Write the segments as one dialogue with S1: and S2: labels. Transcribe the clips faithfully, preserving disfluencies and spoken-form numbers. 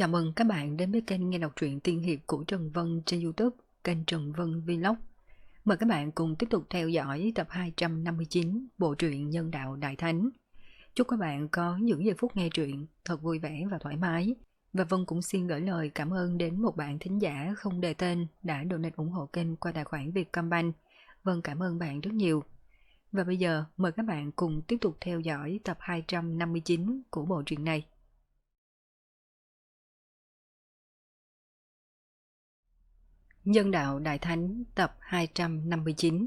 S1: Chào mừng các bạn đến với kênh nghe đọc truyện tiên hiệp của Trần Vân trên YouTube, kênh Trần Vân Vlog. Mời các bạn cùng tiếp tục theo dõi tập hai trăm năm mươi chín bộ truyện Nhân đạo Đại Thánh. Chúc các bạn có những giây phút nghe truyện thật vui vẻ và thoải mái. Và Vân cũng xin gửi lời cảm ơn đến một bạn thính giả không đề tên đã donate ủng hộ kênh qua tài khoản Vietcombank. Vân cảm ơn bạn rất nhiều. Và bây giờ mời các bạn cùng tiếp tục theo dõi tập hai trăm năm mươi chín của bộ truyện này. Nhân đạo Đại Thánh tập hai trăm năm mươi chín.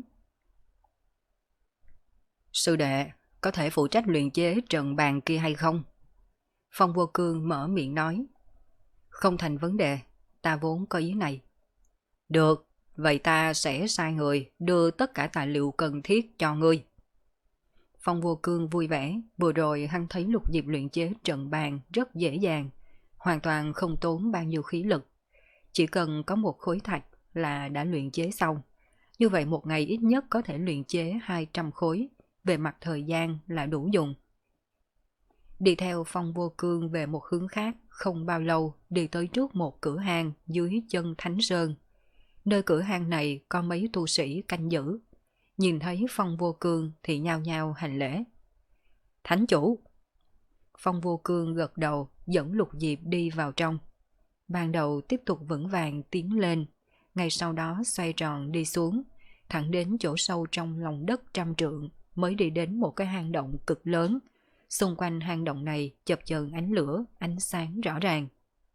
S1: Sư đệ, có thể phụ trách luyện chế trận bàn kia hay không? Phong Vô Cương mở miệng nói. Không thành vấn đề, ta vốn có ý này. Được, vậy ta sẽ sai người đưa tất cả tài liệu cần thiết cho ngươi. Phong Vô Cương vui vẻ, vừa rồi hắn thấy Lục Diệp luyện chế trận bàn rất dễ dàng, hoàn toàn không tốn bao nhiêu khí lực. Chỉ cần có một khối thạch là đã luyện chế xong. Như vậy một ngày ít nhất có thể luyện chế hai trăm khối, về mặt thời gian là đủ dùng. Đi theo Phong Vô Cương về một hướng khác, không bao lâu đi tới trước một cửa hang dưới chân Thánh Sơn. Nơi cửa hang này có mấy tu sĩ canh giữ. Nhìn thấy Phong Vô Cương thì nhao nhao hành lễ. Thánh chủ! Phong Vô Cương gật đầu dẫn Lục Diệp đi vào trong. Ban đầu tiếp tục vững vàng tiến lên, ngay sau đó xoay tròn đi xuống, thẳng đến chỗ sâu trong lòng đất trăm trượng mới đi đến một cái hang động cực lớn. Xung quanh hang động này chập chờn ánh lửa, ánh sáng rõ ràng.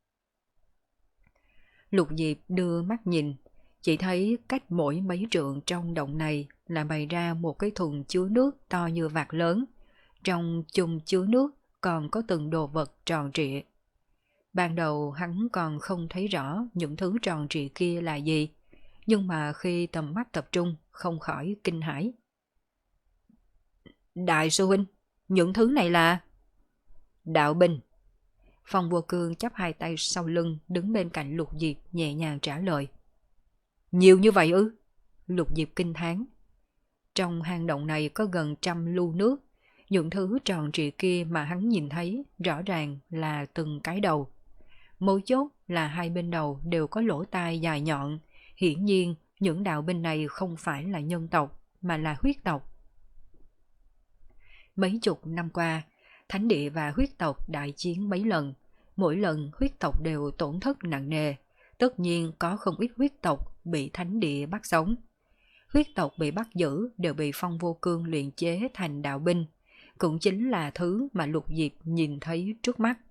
S1: Lục Diệp đưa mắt nhìn, chỉ thấy cách mỗi mấy trượng trong động này là bày ra một cái thùng chứa nước to như vạt lớn. Trong chung chứa nước còn có từng đồ vật tròn trịa. Ban đầu hắn còn không thấy rõ những thứ tròn trịa kia là gì, nhưng mà khi tầm mắt tập trung không khỏi kinh hãi. Đại sư huynh, những thứ này là... Đạo binh. Phong Vô Cương chắp hai tay sau lưng đứng bên cạnh Lục Diệp nhẹ nhàng trả lời. Nhiều như vậy ư? Lục Diệp kinh thán. Trong hang động này có gần trăm lu nước, những thứ tròn trịa kia mà hắn nhìn thấy rõ ràng là từng cái đầu. Mấu chốt là hai bên đầu đều có lỗ tai dài nhọn, hiển nhiên những đạo binh này không phải là nhân tộc mà là huyết tộc. Mấy chục năm qua, thánh địa và huyết tộc đại chiến mấy lần, mỗi lần huyết tộc đều tổn thất nặng nề, tất nhiên có không ít huyết tộc bị thánh địa bắt sống. Huyết tộc bị bắt giữ đều bị Phong Vô Cương luyện chế thành đạo binh, cũng chính là thứ mà Lục Diệp nhìn thấy trước mắt.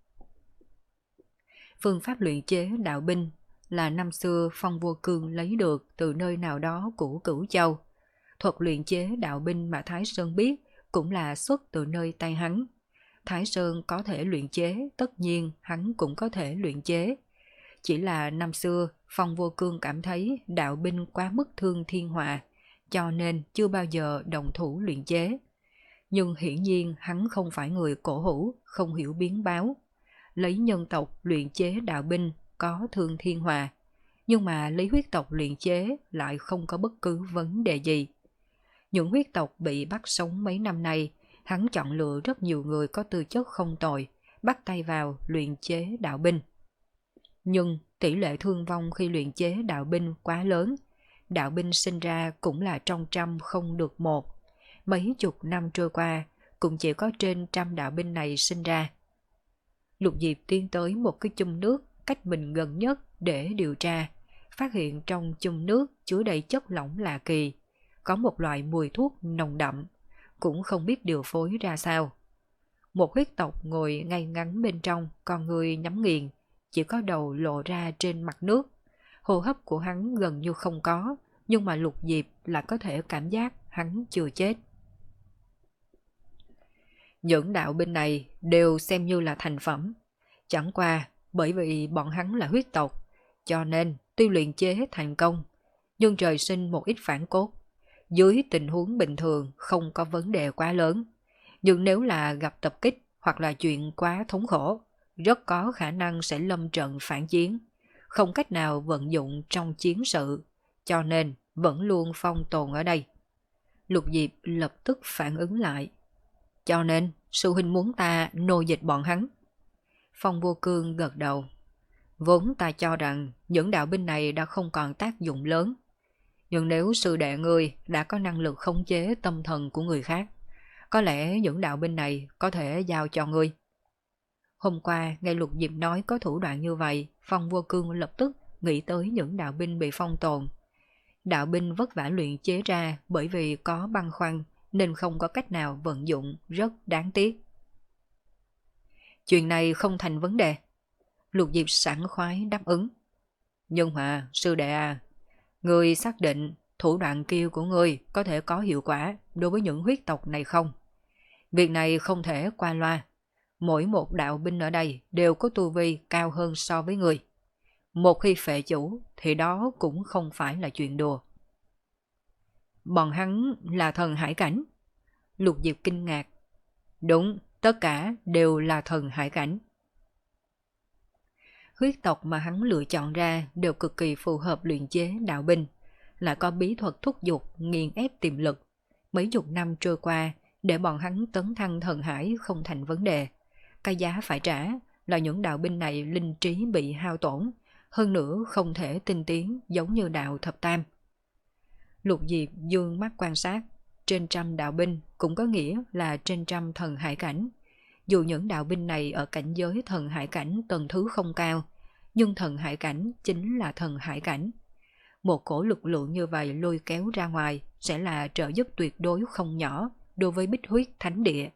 S1: Phương pháp luyện chế đạo binh là năm xưa Phong Vô Cương lấy được từ nơi nào đó của Cửu Châu. Thuật luyện chế đạo binh mà Thái Sơn biết cũng là xuất từ nơi tay hắn. Thái Sơn có thể luyện chế, tất nhiên hắn cũng có thể luyện chế. Chỉ là năm xưa Phong Vô Cương cảm thấy đạo binh quá mức thương thiên họa, cho nên chưa bao giờ đồng thủ luyện chế. Nhưng hiển nhiên hắn không phải người cổ hủ, không hiểu biến báo. Lấy nhân tộc luyện chế đạo binh có thương thiên hòa, nhưng mà lấy huyết tộc luyện chế lại không có bất cứ vấn đề gì. Những huyết tộc bị bắt sống mấy năm nay, hắn chọn lựa rất nhiều người có tư chất không tồi, bắt tay vào luyện chế đạo binh. Nhưng tỷ lệ thương vong khi luyện chế đạo binh quá lớn, đạo binh sinh ra cũng là trong trăm không được một. Mấy chục năm trôi qua, cũng chỉ có trên trăm đạo binh này sinh ra. Lục Diệp tiến tới một cái chum nước cách mình gần nhất để điều tra, phát hiện trong chum nước chứa đầy chất lỏng lạ kỳ, có một loại mùi thuốc nồng đậm, cũng không biết điều phối ra sao. Một huyết tộc ngồi ngay ngắn bên trong, con người nhắm nghiền, chỉ có đầu lộ ra trên mặt nước. Hô hấp của hắn gần như không có, nhưng mà Lục Diệp là có thể cảm giác hắn chưa chết. Những đạo binh này đều xem như là thành phẩm. Chẳng qua bởi vì bọn hắn là huyết tộc, cho nên tuy luyện chế thành công, nhưng trời sinh một ít phản cốt. Dưới tình huống bình thường không có vấn đề quá lớn, nhưng nếu là gặp tập kích hoặc là chuyện quá thống khổ, rất có khả năng sẽ lâm trận phản chiến, không cách nào vận dụng trong chiến sự, cho nên vẫn luôn phong tồn ở đây. Lục Diệp lập tức phản ứng lại. Cho nên sư huynh muốn ta nô dịch bọn hắn. Phong Vô Cương gật đầu. Vốn ta cho rằng những đạo binh này đã không còn tác dụng lớn. Nhưng nếu sư đệ ngươi đã có năng lực khống chế tâm thần của người khác, có lẽ những đạo binh này có thể giao cho ngươi. Hôm qua, nghe Lục Diệp nói có thủ đoạn như vậy, Phong Vô Cương lập tức nghĩ tới những đạo binh bị phong tồn. Đạo binh vất vả luyện chế ra bởi vì có băng khoăn nên không có cách nào vận dụng, rất đáng tiếc. Chuyện này không thành vấn đề. Lục Diệp sảng khoái đáp ứng. Nhưng mà, sư đệ à, ngươi xác định thủ đoạn kia của ngươi có thể có hiệu quả đối với những huyết tộc này không? Việc này không thể qua loa. Mỗi một đạo binh ở đây đều có tu vi cao hơn so với ngươi. Một khi phệ chủ thì đó cũng không phải là chuyện đùa. Bọn hắn là thần hải cảnh. Lục Diệp kinh ngạc. Đúng, tất cả đều là thần hải cảnh. Huyết tộc mà hắn lựa chọn ra đều cực kỳ phù hợp luyện chế đạo binh, lại có bí thuật thúc giục nghiền ép tiềm lực. Mấy chục năm trôi qua, để bọn hắn tấn thăng thần hải không thành vấn đề. Cái giá phải trả là những đạo binh này linh trí bị hao tổn, hơn nữa không thể tinh tiến giống như đạo thập tam. Lục Diệp dương mắt quan sát, trên trăm đạo binh cũng có nghĩa là trên trăm thần hải cảnh. Dù những đạo binh này ở cảnh giới thần hải cảnh tầng thứ không cao, nhưng thần hải cảnh chính là thần hải cảnh. Một cổ lực lượng như vậy lôi kéo ra ngoài sẽ là trợ giúp tuyệt đối không nhỏ đối với Bích Huyết Thánh Địa.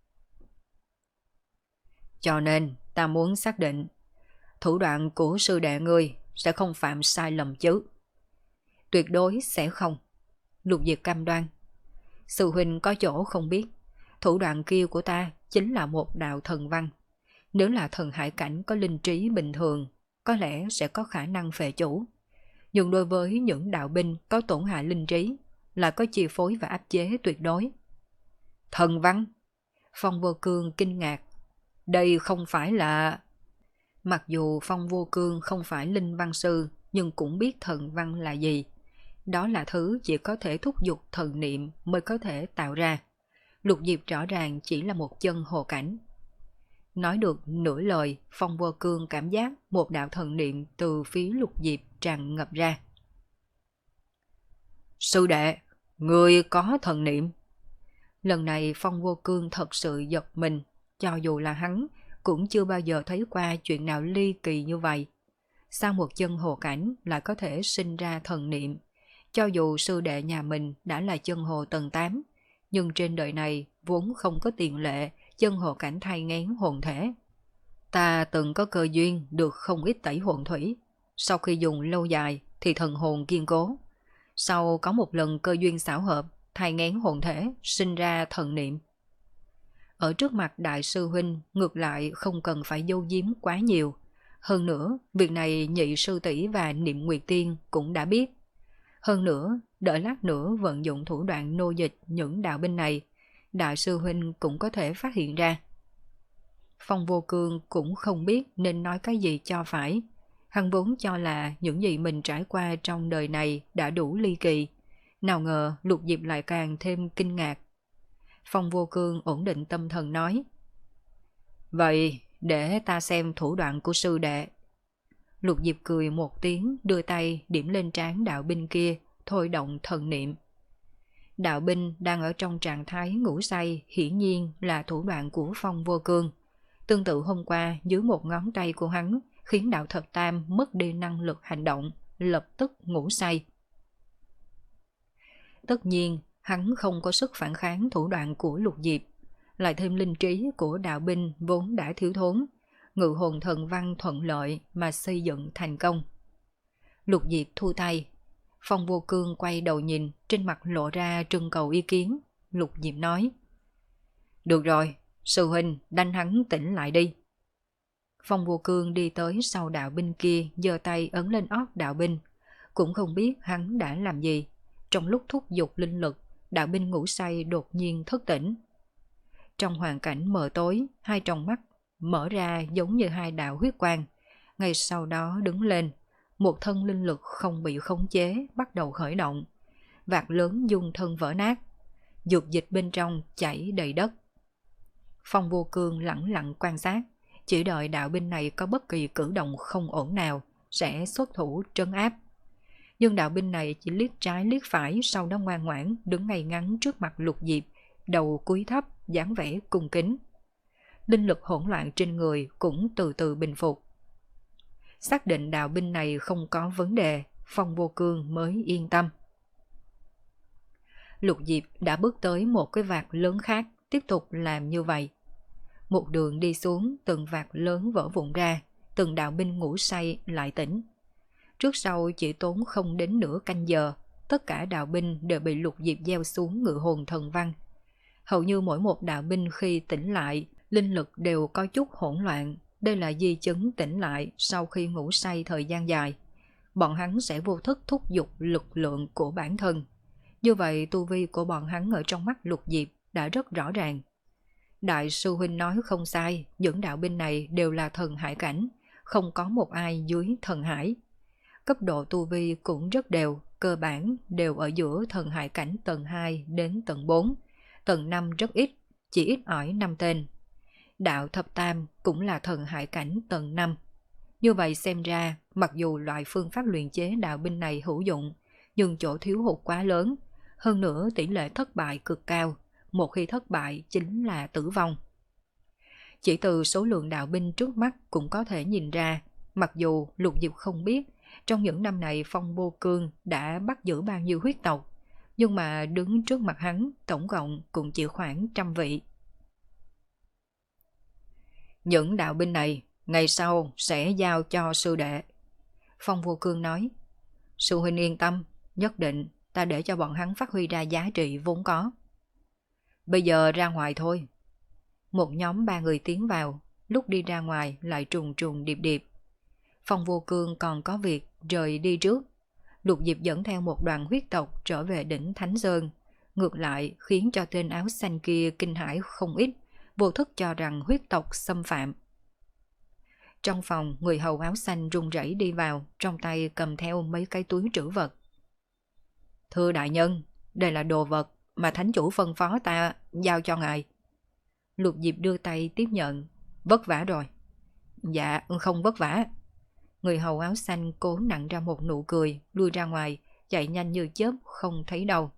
S1: Cho nên ta muốn xác định thủ đoạn của sư đệ ngươi sẽ không phạm sai lầm chứ. Tuyệt đối sẽ không. Lục Diệp cam đoan. Sư huynh có chỗ không biết, thủ đoạn kia của ta chính là một đạo thần văn. Nếu là thần hải cảnh có linh trí bình thường, có lẽ sẽ có khả năng phệ chủ. Nhưng đối với những đạo binh có tổn hại linh trí, là có chi phối và áp chế tuyệt đối. Thần văn? Phong Vô Cương kinh ngạc. Đây không phải là... Mặc dù Phong Vô Cương không phải linh văn sư, nhưng cũng biết thần văn là gì. Đó là thứ chỉ có thể thúc giục thần niệm mới có thể tạo ra. Lục Diệp rõ ràng chỉ là một chân hồ cảnh. Nói được nửa lời, Phong Vô Cương cảm giác một đạo thần niệm từ phía Lục Diệp tràn ngập ra. Sư đệ, người có thần niệm. Lần này Phong Vô Cương thật sự giật mình, cho dù là hắn cũng chưa bao giờ thấy qua chuyện nào ly kỳ như vậy. Sao một chân hồ cảnh lại có thể sinh ra thần niệm? Cho dù sư đệ nhà mình đã là chân hồ tầng tám, nhưng trên đời này vốn không có tiền lệ chân hồ cảnh thai nghén hồn thể. Ta từng có cơ duyên được không ít tẩy hồn thủy, sau khi dùng lâu dài thì thần hồn kiên cố. Sau có một lần cơ duyên xảo hợp, thai nghén hồn thể, sinh ra thần niệm. Ở trước mặt đại sư huynh ngược lại không cần phải giấu giếm quá nhiều. Hơn nữa, việc này nhị sư tỷ và Niệm Nguyệt Tiên cũng đã biết. Hơn nữa, đợi lát nữa vận dụng thủ đoạn nô dịch những đạo binh này, đại sư huynh cũng có thể phát hiện ra. Phong Vô Cương cũng không biết nên nói cái gì cho phải. Hắn vốn cho là những gì mình trải qua trong đời này đã đủ ly kỳ. Nào ngờ Lục Diệp lại càng thêm kinh ngạc. Phong Vô Cương ổn định tâm thần nói. Vậy để ta xem thủ đoạn của sư đệ. Lục Diệp cười một tiếng, đưa tay điểm lên trán đạo binh kia, thôi động thần niệm. Đạo binh đang ở trong trạng thái ngủ say, hiển nhiên là thủ đoạn của Phong Vô Cương. Tương tự hôm qua, dưới một ngón tay của hắn, khiến đạo thập tam mất đi năng lực hành động, lập tức ngủ say. Tất nhiên, hắn không có sức phản kháng thủ đoạn của Lục Diệp, lại thêm linh trí của đạo binh vốn đã thiếu thốn, ngự hồn thần văn thuận lợi mà xây dựng thành công. Lục Diệp thu tay. Phong Vô Cương quay đầu nhìn, trên mặt lộ ra trưng cầu ý kiến. Lục Diệp nói. Được rồi, sư huynh đánh hắn tỉnh lại đi. Phong Vô Cương đi tới sau đạo binh kia, giơ tay ấn lên ót đạo binh. Cũng không biết hắn đã làm gì. Trong lúc thúc giục linh lực, đạo binh ngủ say đột nhiên thức tỉnh. Trong hoàn cảnh mờ tối, hai tròng mắt mở ra giống như hai đạo huyết quang. Ngay sau đó đứng lên, một thân linh lực không bị khống chế bắt đầu khởi động. Vạt lớn dung thân vỡ nát, dược dịch bên trong chảy đầy đất. Phong Vô Cương lẳng lặng quan sát, chỉ đợi đạo binh này có bất kỳ cử động không ổn nào, sẽ xuất thủ trấn áp. Nhưng đạo binh này chỉ liếc trái liếc phải, sau đó ngoan ngoãn đứng ngay ngắn trước mặt Lục Diệp, đầu cúi thấp, dáng vẻ cung kính. Linh lực hỗn loạn trên người cũng từ từ bình phục. Xác định đạo binh này không có vấn đề, Phong Vô Cương mới yên tâm. Lục Diệp đã bước tới một cái vạt lớn khác, tiếp tục làm như vậy. Một đường đi xuống, từng vạt lớn vỡ vụn ra, từng đạo binh ngủ say lại tỉnh. Trước sau chỉ tốn không đến nửa canh giờ, tất cả đạo binh đều bị Lục Diệp gieo xuống ngự hồn thần văn. Hầu như mỗi một đạo binh khi tỉnh lại, linh lực đều có chút hỗn loạn. Đây là di chứng tỉnh lại sau khi ngủ say thời gian dài. Bọn hắn sẽ vô thức thúc giục lực lượng của bản thân. Như vậy tu vi của bọn hắn ở trong mắt Lục Diệp đã rất rõ ràng. Đại sư huynh nói không sai, những đạo binh này đều là thần hải cảnh, không có một ai dưới thần hải. Cấp độ tu vi cũng rất đều, cơ bản đều ở giữa thần hải cảnh tầng hai đến tầng bốn, tầng năm rất ít, chỉ ít ỏi năm tên. Đạo thập tam cũng là thần hải cảnh tầng năm. Như vậy xem ra, mặc dù loại phương pháp luyện chế đạo binh này hữu dụng, nhưng chỗ thiếu hụt quá lớn, hơn nữa tỷ lệ thất bại cực cao, một khi thất bại chính là tử vong. Chỉ từ số lượng đạo binh trước mắt cũng có thể nhìn ra, mặc dù Lục Diệp không biết trong những năm này Phong Vô Cương đã bắt giữ bao nhiêu huyết tộc, nhưng mà đứng trước mặt hắn tổng cộng cũng chỉ khoảng trăm vị. Những đạo binh này ngày sau sẽ giao cho sư đệ. Phong Vô Cương nói, sư huynh yên tâm, nhất định ta để cho bọn hắn phát huy ra giá trị vốn có. Bây giờ ra ngoài thôi. Một nhóm ba người tiến vào, lúc đi ra ngoài lại trùng trùng điệp điệp. Phong Vô Cương còn có việc rời đi trước. Lục Diệp dẫn theo một đoàn huyết tộc trở về đỉnh Thánh Sơn, ngược lại khiến cho tên áo xanh kia kinh hãi không ít, vô thức cho rằng huyết tộc xâm phạm. Trong phòng, người hầu áo xanh run rẩy đi vào, trong tay cầm theo mấy cái túi trữ vật. Thưa đại nhân, đây là đồ vật mà thánh chủ phân phó ta giao cho ngài. Lục Diệp đưa tay tiếp nhận. Vất vả rồi. Dạ, không vất vả. Người hầu áo xanh cố nặn ra một nụ cười, lui ra ngoài, chạy nhanh như chớp, không thấy đâu.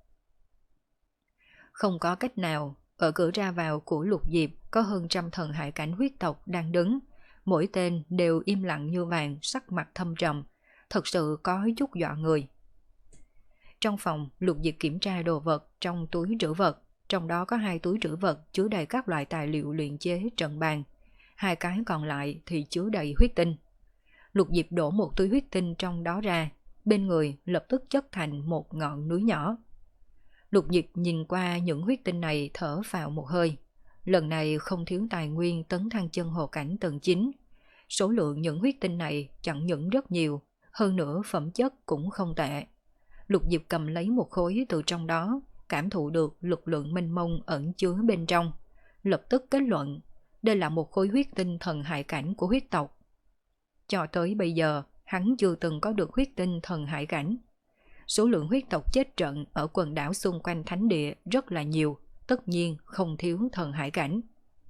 S1: Không có cách nào, ở cửa ra vào của Lục Diệp có hơn trăm thần hải cảnh huyết tộc đang đứng. Mỗi tên đều im lặng như vàng, sắc mặt thâm trầm, thật sự có chút dọa người. Trong phòng, Lục Diệp kiểm tra đồ vật trong túi trữ vật, trong đó có hai túi trữ vật chứa đầy các loại tài liệu luyện chế trận bàn, hai cái còn lại thì chứa đầy huyết tinh. Lục Diệp đổ một túi huyết tinh trong đó ra, bên người lập tức chất thành một ngọn núi nhỏ. Lục Diệp nhìn qua những huyết tinh này thở vào một hơi. Lần này không thiếu tài nguyên tấn thăng chân hồ cảnh tầng chín. Số lượng những huyết tinh này chẳng những rất nhiều, hơn nữa phẩm chất cũng không tệ. Lục Diệp cầm lấy một khối từ trong đó, cảm thụ được lực lượng mênh mông ẩn chứa bên trong. Lập tức kết luận, đây là một khối huyết tinh thần hải cảnh của huyết tộc. Cho tới bây giờ, hắn chưa từng có được huyết tinh thần hải cảnh. Số lượng huyết tộc chết trận ở quần đảo xung quanh thánh địa rất là nhiều, tất nhiên không thiếu thần hải cảnh.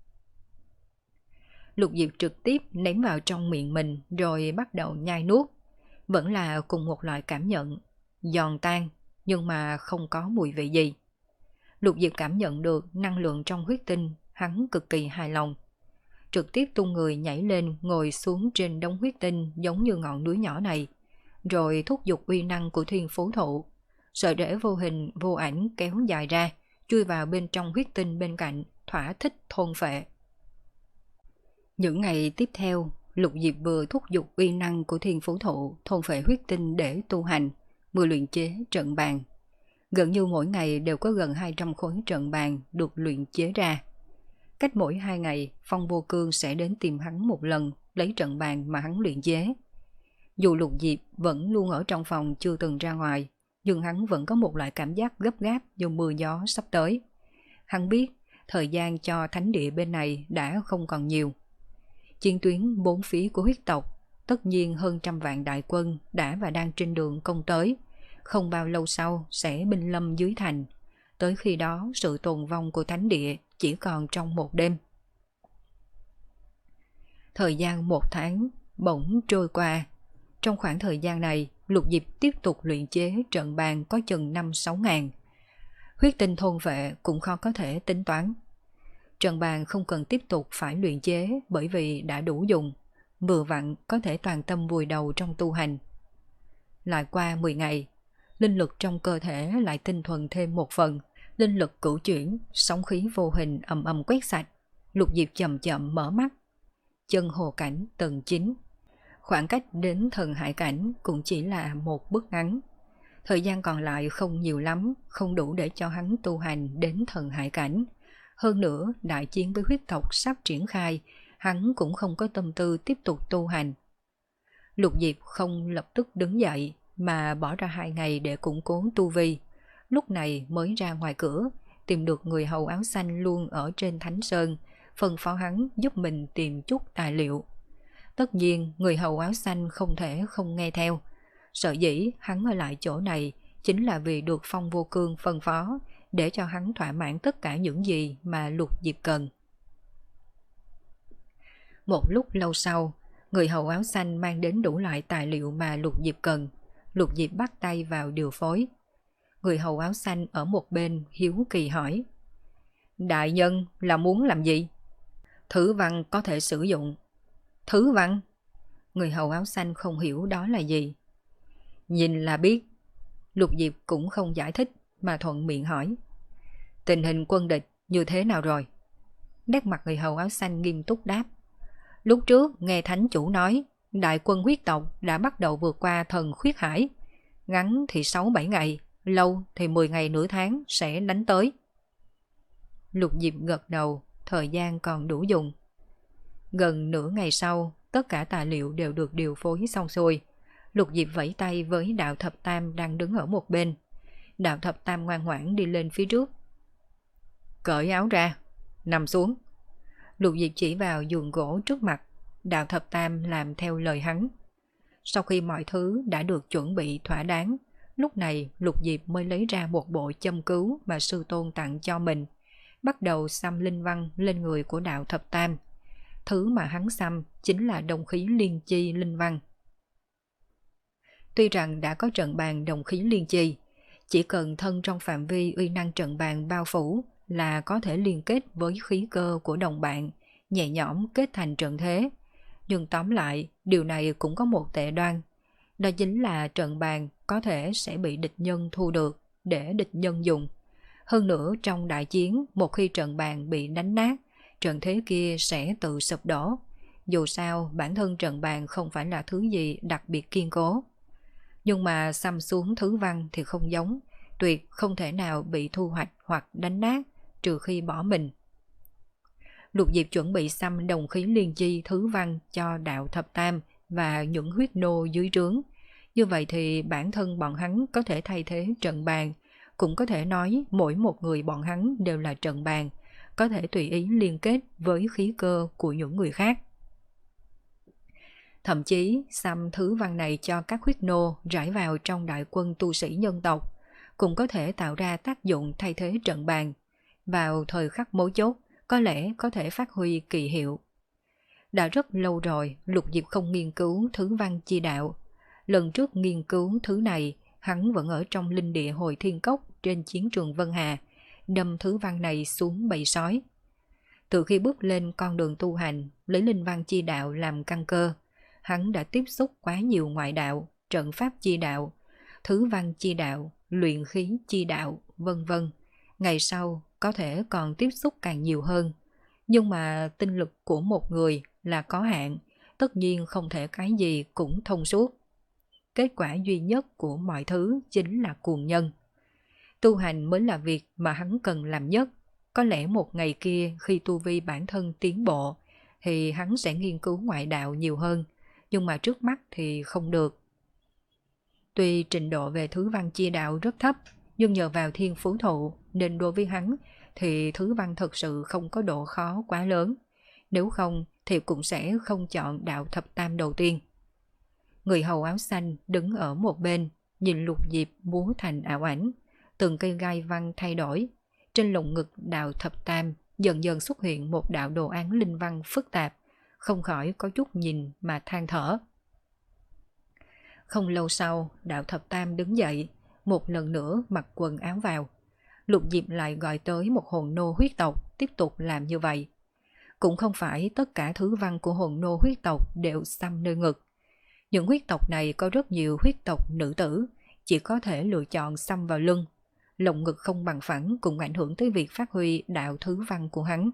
S1: Lục Diệp trực tiếp ném vào trong miệng mình rồi bắt đầu nhai nuốt. Vẫn là cùng một loại cảm nhận, giòn tan nhưng mà không có mùi vị gì. Lục Diệp cảm nhận được năng lượng trong huyết tinh, hắn cực kỳ hài lòng. Trực tiếp tung người nhảy lên ngồi xuống trên đống huyết tinh giống như ngọn núi nhỏ này, rồi thúc giục uy năng của thiên phú thụ. Sợi rễ vô hình vô ảnh kéo dài ra, chui vào bên trong huyết tinh bên cạnh, thỏa thích thôn phệ. Những ngày tiếp theo, Lục Diệp vừa thúc giục uy năng của thiên phú thụ thôn phệ huyết tinh để tu hành, vừa luyện chế trận bàn. Gần như mỗi ngày đều có gần hai trăm khối trận bàn được luyện chế ra. Cách mỗi hai ngày, Phong Vô Cương sẽ đến tìm hắn một lần, lấy trận bàn mà hắn luyện chế. Dù Lục Diệp vẫn luôn ở trong phòng chưa từng ra ngoài, nhưng hắn vẫn có một loại cảm giác gấp gáp như mưa gió sắp tới. Hắn biết, thời gian cho thánh địa bên này đã không còn nhiều. Chiến tuyến bốn phía của huyết tộc, tất nhiên hơn trăm vạn đại quân đã và đang trên đường công tới. Không bao lâu sau sẽ binh lâm dưới thành. Tới khi đó sự tồn vong của thánh địa chỉ còn trong một đêm. Thời gian một tháng bỗng trôi qua. Trong khoảng thời gian này, Lục Diệp tiếp tục luyện chế trận bàn có chừng năm sáu ngàn. Huyết tinh thôn vệ cũng khó có thể tính toán. Trận bàn không cần tiếp tục phải luyện chế bởi vì đã đủ dùng, vừa vặn có thể toàn tâm vùi đầu trong tu hành. Lại qua mười ngày, linh lực trong cơ thể lại tinh thuần thêm một phần, linh lực cửu chuyển, sóng khí vô hình ầm ầm quét sạch. Lục Diệp chậm chậm mở mắt. Chân hồ cảnh tầng chín. Khoảng cách đến thần hải cảnh cũng chỉ là một bước ngắn. Thời gian còn lại không nhiều lắm, không đủ để cho hắn tu hành đến thần hải cảnh. Hơn nữa, đại chiến với huyết tộc sắp triển khai, hắn cũng không có tâm tư tiếp tục tu hành. Lục Diệp không lập tức đứng dậy, mà bỏ ra hai ngày để củng cố tu vi. Lúc này mới ra ngoài cửa, tìm được người hầu áo xanh luôn ở trên Thánh Sơn, phân phó hắn giúp mình tìm chút tài liệu. Tất nhiên, người hầu áo xanh không thể không nghe theo. Sở dĩ hắn ở lại chỗ này chính là vì được Phong Vô Cương phân phó, để cho hắn thỏa mãn tất cả những gì mà Lục Diệp cần. Một lúc lâu sau, người hầu áo xanh mang đến đủ loại tài liệu mà Lục Diệp cần. Lục Diệp bắt tay vào điều phối. Người hầu áo xanh ở một bên hiếu kỳ hỏi: Đại nhân là muốn làm gì? Thử văn có thể sử dụng. Thử văn? Người hầu áo xanh không hiểu đó là gì. Nhìn là biết. Lục Diệp cũng không giải thích mà thuận miệng hỏi: Tình hình quân địch như thế nào rồi? Nét mặt người hầu áo xanh nghiêm túc đáp: Lúc trước nghe thánh chủ nói đại quân huyết tộc đã bắt đầu vượt qua thần khuyết hải. Ngắn thì sáu bảy ngày, lâu thì mười ngày nửa tháng sẽ đánh tới. Lục Diệp gật đầu, thời gian còn đủ dùng. Gần nửa ngày sau, tất cả tài liệu đều được điều phối xong xuôi. Lục Diệp vẫy tay với Đạo Thập Tam đang đứng ở một bên. Đạo Thập Tam ngoan ngoãn đi lên phía trước. Cởi áo ra, nằm xuống. Lục Diệp chỉ vào giường gỗ trước mặt. Đạo Thập Tam làm theo lời hắn. Sau khi mọi thứ đã được chuẩn bị thỏa đáng, lúc này Lục Diệp mới lấy ra một bộ châm cứu mà sư tôn tặng cho mình, bắt đầu xăm linh văn lên người của Đạo Thập Tam. Thứ mà hắn xăm chính là đồng khí liên chi linh văn. Tuy rằng đã có trận bàn đồng khí liên chi, chỉ cần thân trong phạm vi uy năng trận bàn bao phủ là có thể liên kết với khí cơ của đồng bạn, nhẹ nhõm kết thành trận thế. Nhưng tóm lại, điều này cũng có một tệ đoan. Đó chính là trận bàn có thể sẽ bị địch nhân thu được để địch nhân dùng. Hơn nữa trong đại chiến, một khi trận bàn bị đánh nát, trận thế kia sẽ tự sụp đổ. Dù sao, bản thân trận bàn không phải là thứ gì đặc biệt kiên cố. Nhưng mà xăm xuống thứ văn thì không giống, tuyệt không thể nào bị thu hoạch hoặc đánh nát, trừ khi bỏ mình. Lục Diệp chuẩn bị xăm đồng khí liên chi thứ văn cho Đạo Thập Tam và những huyết nô dưới trướng. Như vậy thì bản thân bọn hắn có thể thay thế trận bàn, cũng có thể nói mỗi một người bọn hắn đều là trận bàn, có thể tùy ý liên kết với khí cơ của những người khác. Thậm chí xăm thứ văn này cho các huyết nô rải vào trong đại quân tu sĩ nhân tộc, cũng có thể tạo ra tác dụng thay thế trận bàn. Vào thời khắc mấu chốt, có lẽ có thể phát huy kỳ hiệu. Đã rất lâu rồi Lục Diệp không nghiên cứu thứ văn chi đạo. Lần trước nghiên cứu thứ này, hắn vẫn ở trong linh địa Hồi Thiên Cốc trên chiến trường Vân Hà, đâm thứ văn này xuống bầy sói. Từ khi bước lên con đường tu hành, lấy linh văn chi đạo làm căn cơ, hắn đã tiếp xúc quá nhiều ngoại đạo, trận pháp chi đạo, thứ văn chi đạo, luyện khí chi đạo, vân vân. Ngày sau có thể còn tiếp xúc càng nhiều hơn. Nhưng mà tinh lực của một người là có hạn, tất nhiên không thể cái gì cũng thông suốt. Kết quả duy nhất của mọi thứ chính là cuồng nhân. Tu hành mới là việc mà hắn cần làm nhất. Có lẽ một ngày kia khi tu vi bản thân tiến bộ thì hắn sẽ nghiên cứu ngoại đạo nhiều hơn, nhưng mà trước mắt thì không được. Tuy trình độ về thứ văn chi đạo rất thấp, nhưng nhờ vào thiên phú thụ nên đối với hắn thì thứ văn thực sự không có độ khó quá lớn. Nếu không thì cũng sẽ không chọn Đạo Thập Tam đầu tiên. Người hầu áo xanh đứng ở một bên, nhìn Lục Diệp múa thành ảo ảnh, từng cây gai văn thay đổi. Trên lồng ngực Đạo Thập Tam dần dần xuất hiện một đạo đồ án linh văn phức tạp, không khỏi có chút nhìn mà than thở. Không lâu sau, Đạo Thập Tam đứng dậy, một lần nữa mặc quần áo vào. Lục Diệp lại gọi tới một hồn nô huyết tộc tiếp tục làm như vậy. Cũng không phải tất cả thứ văn của hồn nô huyết tộc đều xăm nơi ngực. Những huyết tộc này có rất nhiều huyết tộc nữ tử, chỉ có thể lựa chọn xăm vào lưng. Lồng ngực không bằng phẳng cũng ảnh hưởng tới việc phát huy đạo thứ văn của hắn.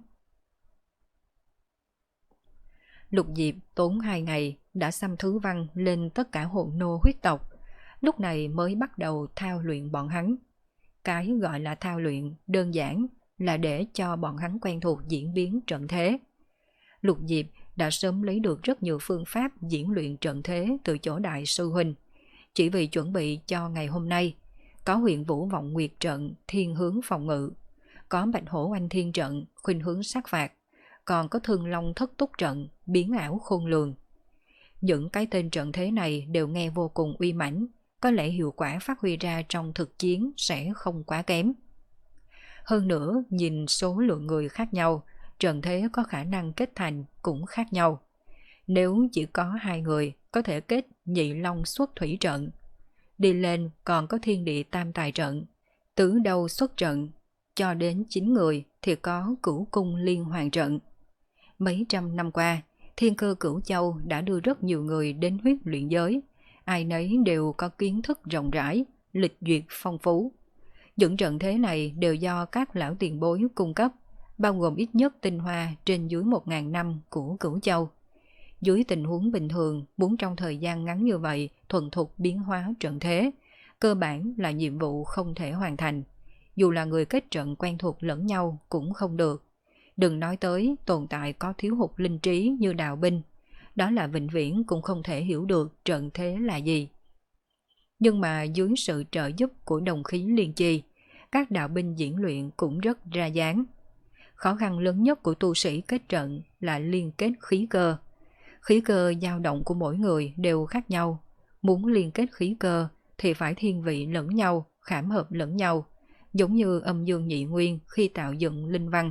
S1: Lục Diệp tốn hai ngày đã xăm thứ văn lên tất cả hồn nô huyết tộc, lúc này mới bắt đầu thao luyện bọn hắn. Cái gọi là thao luyện đơn giản là để cho bọn hắn quen thuộc diễn biến trận thế. Lục Diệp đã sớm lấy được rất nhiều phương pháp diễn luyện trận thế từ chỗ đại sư huynh, chỉ vì chuẩn bị cho ngày hôm nay. Có Huyền Vũ Vọng Nguyệt trận thiên hướng phòng ngự, có Bạch Hổ Oanh Thiên trận khuynh hướng sát phạt, còn có Thương Long Thất Túc trận biến ảo khôn lường. Những cái tên trận thế này đều nghe vô cùng uy mãnh, có lẽ hiệu quả phát huy ra trong thực chiến sẽ không quá kém. Hơn nữa, nhìn số lượng người khác nhau, trận thế có khả năng kết thành cũng khác nhau. Nếu chỉ có hai người có thể kết Nhị Long xuất thủy trận, đi lên còn có Thiên Địa Tam Tài trận, tứ đầu xuất trận, cho đến chín người thì có Cửu Cung Liên Hoàn trận. Mấy trăm năm qua, Thiên Cơ Cửu Châu đã đưa rất nhiều người đến huyết luyện giới, ai nấy đều có kiến thức rộng rãi, lịch duyệt phong phú. Những trận thế này đều do các lão tiền bối cung cấp, bao gồm ít nhất tinh hoa trên dưới một nghìn năm của Cửu Châu. Dưới tình huống bình thường, muốn trong thời gian ngắn như vậy thuần thục biến hóa trận thế, cơ bản là nhiệm vụ không thể hoàn thành. Dù là người kết trận quen thuộc lẫn nhau cũng không được. Đừng nói tới tồn tại có thiếu hụt linh trí như đạo binh, đó là vĩnh viễn cũng không thể hiểu được trận thế là gì. Nhưng mà dưới sự trợ giúp của đồng khí liên chi, các đạo binh diễn luyện cũng rất ra dáng. Khó khăn lớn nhất của tu sĩ kết trận là liên kết khí cơ. Khí cơ dao động của mỗi người đều khác nhau. Muốn liên kết khí cơ thì phải thiên vị lẫn nhau, khảm hợp lẫn nhau, giống như âm dương nhị nguyên khi tạo dựng linh văn.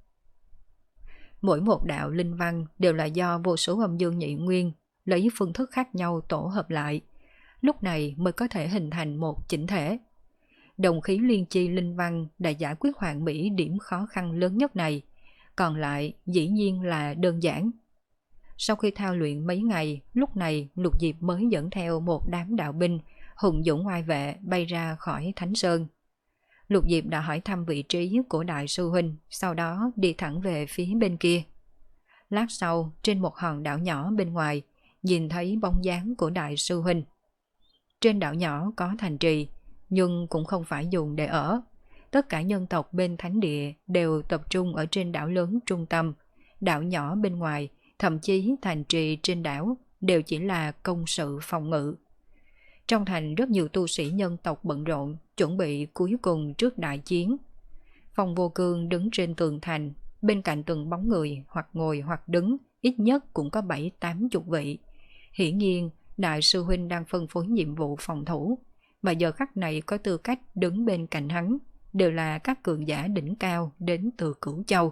S1: Mỗi một đạo linh văn đều là do vô số âm dương nhị nguyên lấy phương thức khác nhau tổ hợp lại, lúc này mới có thể hình thành một chỉnh thể. Đồng khí liên chi linh văn đã giải quyết hoàn mỹ điểm khó khăn lớn nhất này, còn lại dĩ nhiên là đơn giản. Sau khi thao luyện mấy ngày, lúc này Lục Diệp mới dẫn theo một đám đạo binh hùng dũng oai vệ bay ra khỏi Thánh Sơn. Lục Diệp đã hỏi thăm vị trí của đại sư huynh, sau đó đi thẳng về phía bên kia. Lát sau, trên một hòn đảo nhỏ bên ngoài, nhìn thấy bóng dáng của đại sư huynh. Trên đảo nhỏ có thành trì, nhưng cũng không phải dùng để ở. Tất cả nhân tộc bên thánh địa đều tập trung ở trên đảo lớn trung tâm. Đảo nhỏ bên ngoài, thậm chí thành trì trên đảo đều chỉ là công sự phòng ngự. Trong thành rất nhiều tu sĩ nhân tộc bận rộn, chuẩn bị cuối cùng trước đại chiến. Phong Vô Cương đứng trên tường thành, bên cạnh từng bóng người hoặc ngồi hoặc đứng, ít nhất cũng có bảy tám chục vị. Hiển nhiên, đại sư huynh đang phân phối nhiệm vụ phòng thủ, và giờ khắc này có tư cách đứng bên cạnh hắn, đều là các cường giả đỉnh cao đến từ Cửu Châu.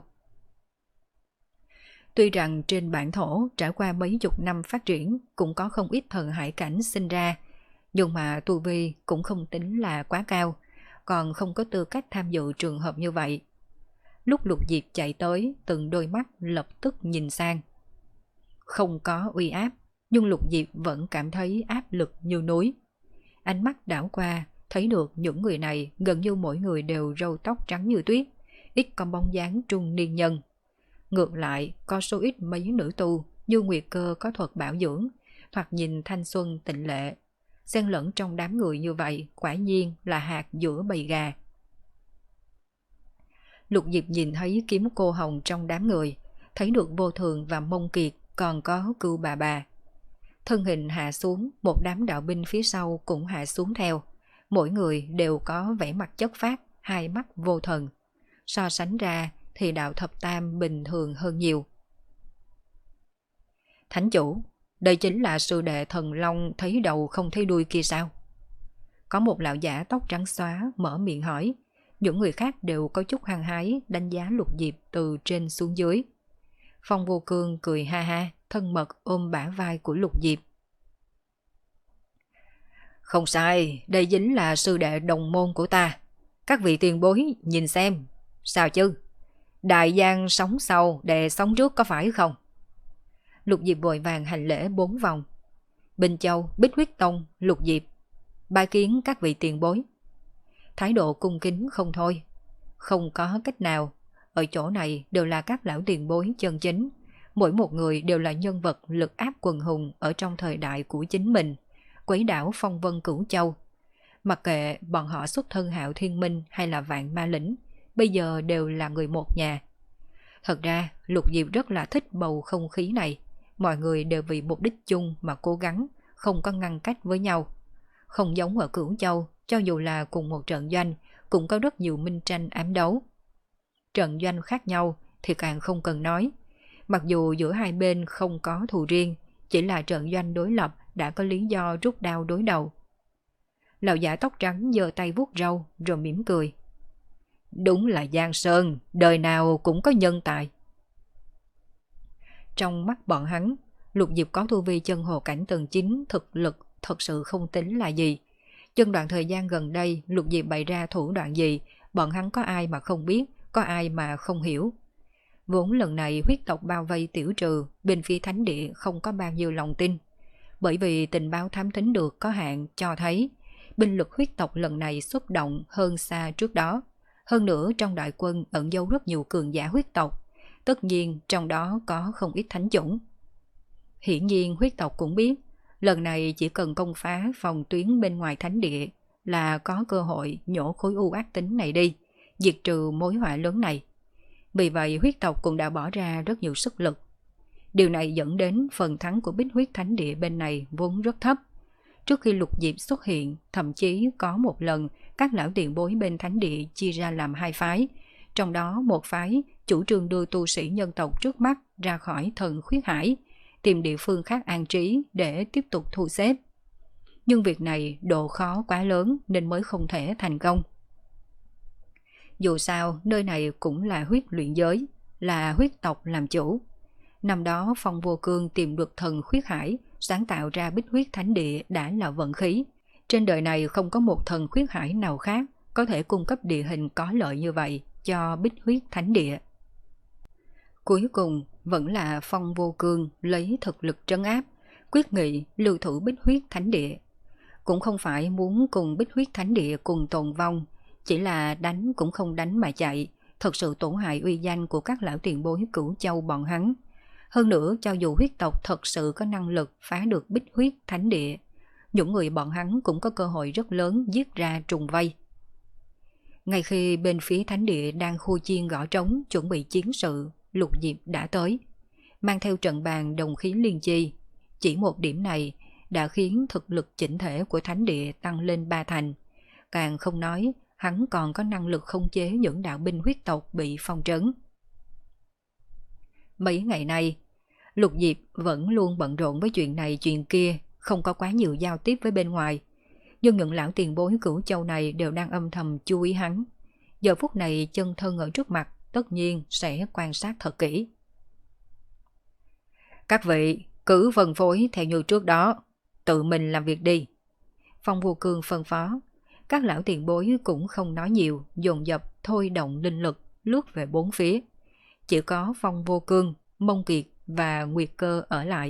S1: Tuy rằng trên bản thổ trải qua mấy chục năm phát triển cũng có không ít thần hải cảnh sinh ra, nhưng mà tu vi cũng không tính là quá cao, còn không có tư cách tham dự trường hợp như vậy. Lúc Lục Diệp chạy tới, từng đôi mắt lập tức nhìn sang. Không có uy áp, nhưng Lục Diệp vẫn cảm thấy áp lực như núi. Ánh mắt đảo qua, thấy được những người này gần như mỗi người đều râu tóc trắng như tuyết, ít có bóng dáng trung niên nhân. Ngược lại, có số ít mấy nữ tu như Nguyệt Cơ có thuật bảo dưỡng, thoạt nhìn thanh xuân tịnh lệ. Xen lẫn trong đám người như vậy, quả nhiên là hạt giữa bầy gà. Lục Diệp nhìn thấy kiếm cô hồng trong đám người, thấy được Vô Thường và Mông Kiệt, còn có Cưu bà bà. Thân hình hạ xuống, một đám đạo binh phía sau cũng hạ xuống theo. Mỗi người đều có vẻ mặt chất phác, hai mắt vô thần. So sánh ra thì đạo thập tam bình thường hơn nhiều. Thánh chủ, đây chính là sư đệ thần long thấy đầu không thấy đuôi kia sao? Có một lão giả tóc trắng xóa mở miệng hỏi. Những người khác đều có chút hăng hái đánh giá Lục Diệp từ trên xuống dưới. Phong Vô Cương cười ha ha, thân mật ôm bả vai của Lục Diệp. Không sai, đây chính là sư đệ đồng môn của ta. Các vị tiền bối nhìn xem, sao chứ? Đại Giang sống sau để sống trước có phải không? Lục Diệp vội vàng hành lễ bốn vòng. Bình Châu, Bích Huyết Tông, Lục Diệp, bái kiến các vị tiền bối. Thái độ cung kính không thôi. Không có cách nào, ở chỗ này đều là các lão tiền bối chân chính. Mỗi một người đều là nhân vật lực áp quần hùng ở trong thời đại của chính mình, quấy đảo phong vân cửu châu. Mặc kệ bọn họ xuất thân Hạo Thiên Minh hay là Vạn Ma Lĩnh, bây giờ đều là người một nhà. Thật ra, Lục Diệp rất là thích bầu không khí này. Mọi người đều vì mục đích chung mà cố gắng, không có ngăn cách với nhau. Không giống ở Cửu Châu, cho dù là cùng một trận doanh, cũng có rất nhiều minh tranh ám đấu. Trận doanh khác nhau thì càng không cần nói. Mặc dù giữa hai bên không có thù riêng, chỉ là trận doanh đối lập đã có lý do rút đao đối đầu. Lão giả tóc trắng giơ tay vuốt râu rồi mỉm cười. Đúng là Giang Sơn, đời nào cũng có nhân tài. Trong mắt bọn hắn, Lục Diệp có tu vi chân hồ cảnh tầng chín, thực lực thật sự không tính là gì. Chân đoạn thời gian gần đây Lục Diệp bày ra thủ đoạn gì, bọn hắn có ai mà không biết, có ai mà không hiểu. Vốn lần này huyết tộc bao vây tiểu trừ, bên phía thánh địa không có bao nhiêu lòng tin. Bởi vì tình báo thám thính được có hạn cho thấy, binh lực huyết tộc lần này xuất động hơn xa trước đó. Hơn nữa trong đại quân ẩn giấu rất nhiều cường giả huyết tộc, tất nhiên trong đó có không ít thánh chủng. Hiển nhiên huyết tộc cũng biết, lần này chỉ cần công phá phòng tuyến bên ngoài thánh địa là có cơ hội nhổ khối u ác tính này đi, diệt trừ mối họa lớn này. Vì vậy huyết tộc cũng đã bỏ ra rất nhiều sức lực. Điều này dẫn đến phần thắng của Bích Huyết Thánh Địa bên này vốn rất thấp. Trước khi Lục Diệp xuất hiện, thậm chí có một lần các lão tiền bối bên thánh địa chia ra làm hai phái. Trong đó một phái chủ trương đưa tu sĩ nhân tộc trước mắt ra khỏi thần khuyết hải, tìm địa phương khác an trí để tiếp tục thu xếp. Nhưng việc này độ khó quá lớn nên mới không thể thành công. Dù sao, nơi này cũng là huyết luyện giới, là huyết tộc làm chủ. Năm đó Phong Vô Cương tìm được thần khuyết hải, sáng tạo ra Bích Huyết Thánh Địa đã là vận khí. Trên đời này không có một thần khuyết hải nào khác có thể cung cấp địa hình có lợi như vậy cho Bích Huyết Thánh Địa. Cuối cùng vẫn là Phong Vô Cương lấy thực lực trấn áp, quyết nghị lưu thủ Bích Huyết Thánh Địa. Cũng không phải muốn cùng Bích Huyết Thánh Địa cùng tồn vong, chỉ là đánh cũng không đánh mà chạy, thật sự tổn hại uy danh của các lão tiền bối Cửu Châu bọn hắn. Hơn nữa, cho dù huyết tộc thật sự có năng lực phá được Bích Huyết Thánh Địa, những người bọn hắn cũng có cơ hội rất lớn giết ra trùng vây. Ngay khi bên phía Thánh Địa đang khu chiên gõ trống chuẩn bị chiến sự, Lục Diệp đã tới, mang theo trận bàn đồng khí liên chi. Chỉ một điểm này đã khiến thực lực chỉnh thể của Thánh Địa tăng lên ba thành. Càng không nói, hắn còn có năng lực khống chế những đạo binh huyết tộc bị phong trấn. Mấy ngày nay, Lục Diệp vẫn luôn bận rộn với chuyện này chuyện kia, không có quá nhiều giao tiếp với bên ngoài. Nhưng những lão tiền bối Cửu Châu này đều đang âm thầm chú ý hắn. Giờ phút này chân thân ở trước mặt, tất nhiên sẽ quan sát thật kỹ. Các vị cứ phân phối theo như trước đó, tự mình làm việc đi. Phong Vô Cương phân phó. Các lão tiền bối cũng không nói nhiều, dồn dập thôi động linh lực lướt về bốn phía. Chỉ có Phong Vô Cương, Mông Kiệt và Nguyệt Cơ ở lại.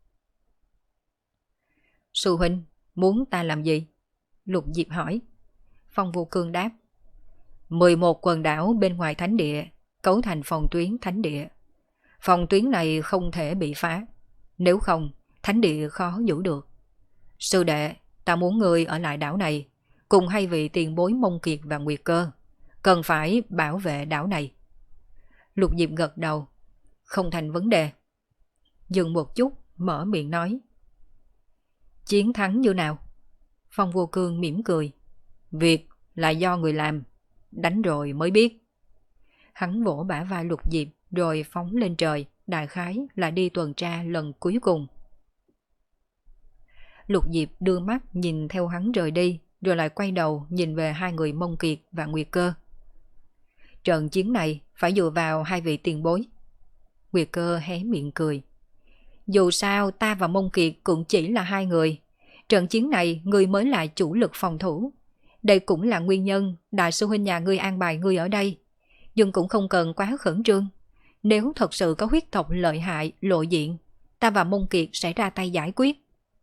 S1: Sư huynh, muốn ta làm gì? Lục Diệp hỏi. Phong Vô Cương đáp. mười một quần đảo bên ngoài thánh địa, cấu thành phòng tuyến thánh địa. Phòng tuyến này không thể bị phá, nếu không, thánh địa khó giữ được. Sư đệ, ta muốn người ở lại đảo này, cùng hai vị tiền bối Mông Kiệt và Nguyệt Cơ, cần phải bảo vệ đảo này. Lục Diệp gật đầu. Không thành vấn đề. Dừng một chút, mở miệng nói. Chiến thắng như nào? Phong Vô Cương mỉm cười. Việc là do người làm, đánh rồi mới biết. Hắn vỗ bả vai Lục Diệp rồi phóng lên trời, đại khái là đi tuần tra lần cuối cùng. Lục Diệp đưa mắt nhìn theo hắn rời đi, rồi lại quay đầu nhìn về hai người Mông Kiệt và Nguyệt Cơ. Trận chiến này phải dựa vào hai vị tiền bối. Nguyệt Cơ hé miệng cười. Dù sao ta và Mông Kiệt cũng chỉ là hai người. Trận chiến này ngươi mới là chủ lực phòng thủ. Đây cũng là nguyên nhân đại sư huynh nhà ngươi an bài ngươi ở đây. Nhưng cũng không cần quá khẩn trương. Nếu thật sự có huyết tộc lợi hại, lộ diện, ta và Mông Kiệt sẽ ra tay giải quyết.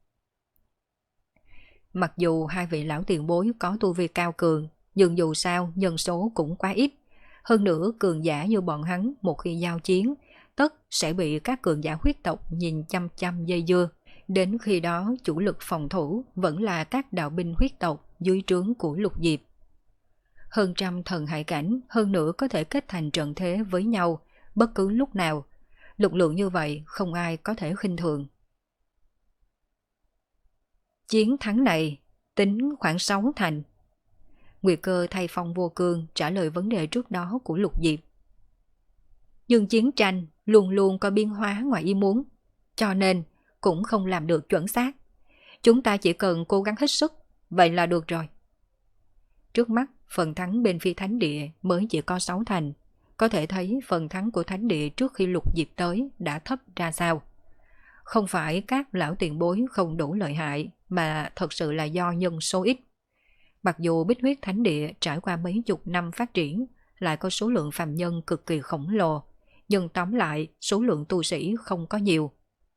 S1: Mặc dù hai vị lão tiền bối có tu vi cao cường, nhưng dù sao nhân số cũng quá ít. Hơn nữa cường giả như bọn hắn một khi giao chiến, tất sẽ bị các cường giả huyết tộc nhìn chăm chăm dây dưa. Đến khi đó chủ lực phòng thủ vẫn là các đạo binh huyết tộc dưới trướng của Lục Diệp. Hơn trăm thần hải cảnh, hơn nữa có thể kết thành trận thế với nhau bất cứ lúc nào. Lực lượng như vậy không ai có thể khinh thường. Chiến thắng này tính khoảng sáu thành. Nguyệt Cơ thay Phong Vô Cương trả lời vấn đề trước đó của Lục Diệp. Nhưng chiến tranh luôn luôn có biến hóa ngoài ý muốn, cho nên cũng không làm được chuẩn xác. Chúng ta chỉ cần cố gắng hết sức, vậy là được rồi. Trước mắt, phần thắng bên phía Thánh Địa mới chỉ có sáu thành. Có thể thấy phần thắng của Thánh Địa trước khi Lục Diệp tới đã thấp ra sao. Không phải các lão tiền bối không đủ lợi hại, mà thật sự là do nhân số ít. Mặc dù Bích Huyết Thánh Địa trải qua mấy chục năm phát triển, lại có số lượng phàm nhân cực kỳ khổng lồ, nhưng tóm lại số lượng tu sĩ không có nhiều.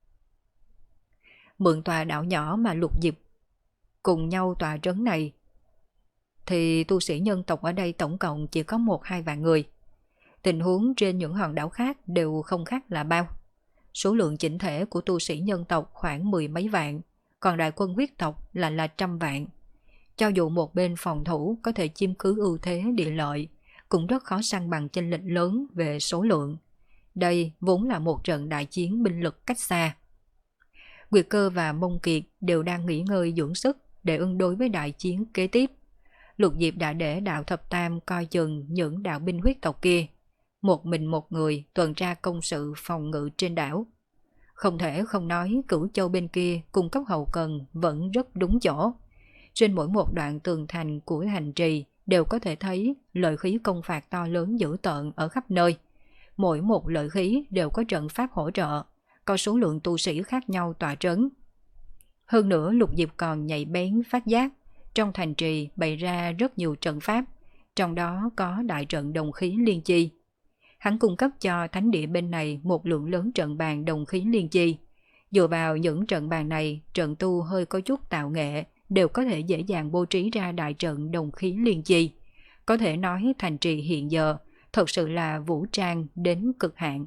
S1: Mượn tòa đảo nhỏ mà Lục Diệp cùng nhau tòa trấn này, thì tu sĩ nhân tộc ở đây tổng cộng chỉ có một hai vạn người. Tình huống trên những hòn đảo khác đều không khác là bao. Số lượng chỉnh thể của tu sĩ nhân tộc khoảng mười mấy vạn, còn đại quân huyết tộc là là trăm vạn. Cho dù một bên phòng thủ có thể chiếm cứ ưu thế địa lợi, cũng rất khó săn bằng chênh lệch lớn về số lượng. Đây vốn là một trận đại chiến binh lực cách xa. Nguyệt Cơ và Mông Kiệt đều đang nghỉ ngơi dưỡng sức để ứng đối với đại chiến kế tiếp. Lục Diệp đã để đạo thập tam coi chừng những đạo binh huyết tộc kia. Một mình một người tuần tra công sự phòng ngự trên đảo. Không thể không nói Cửu Châu bên kia cung cấp hậu cần vẫn rất đúng chỗ. Trên mỗi một đoạn tường thành của hành trì đều có thể thấy lợi khí công phạt to lớn dữ tợn ở khắp nơi. Mỗi một lợi khí đều có trận pháp hỗ trợ, có số lượng tu sĩ khác nhau tọa trấn. Hơn nữa Lục Diệp còn nhạy bén phát giác, trong thành trì bày ra rất nhiều trận pháp, trong đó có đại trận đồng khí liên chi. Hắn cung cấp cho thánh địa bên này một lượng lớn trận bàn đồng khí liên chi. Dựa vào những trận bàn này, trận tu hơi có chút tạo nghệ đều có thể dễ dàng bố trí ra đại trận đồng khí liên chi. Có thể nói thành trì hiện giờ thật sự là vũ trang đến cực hạn.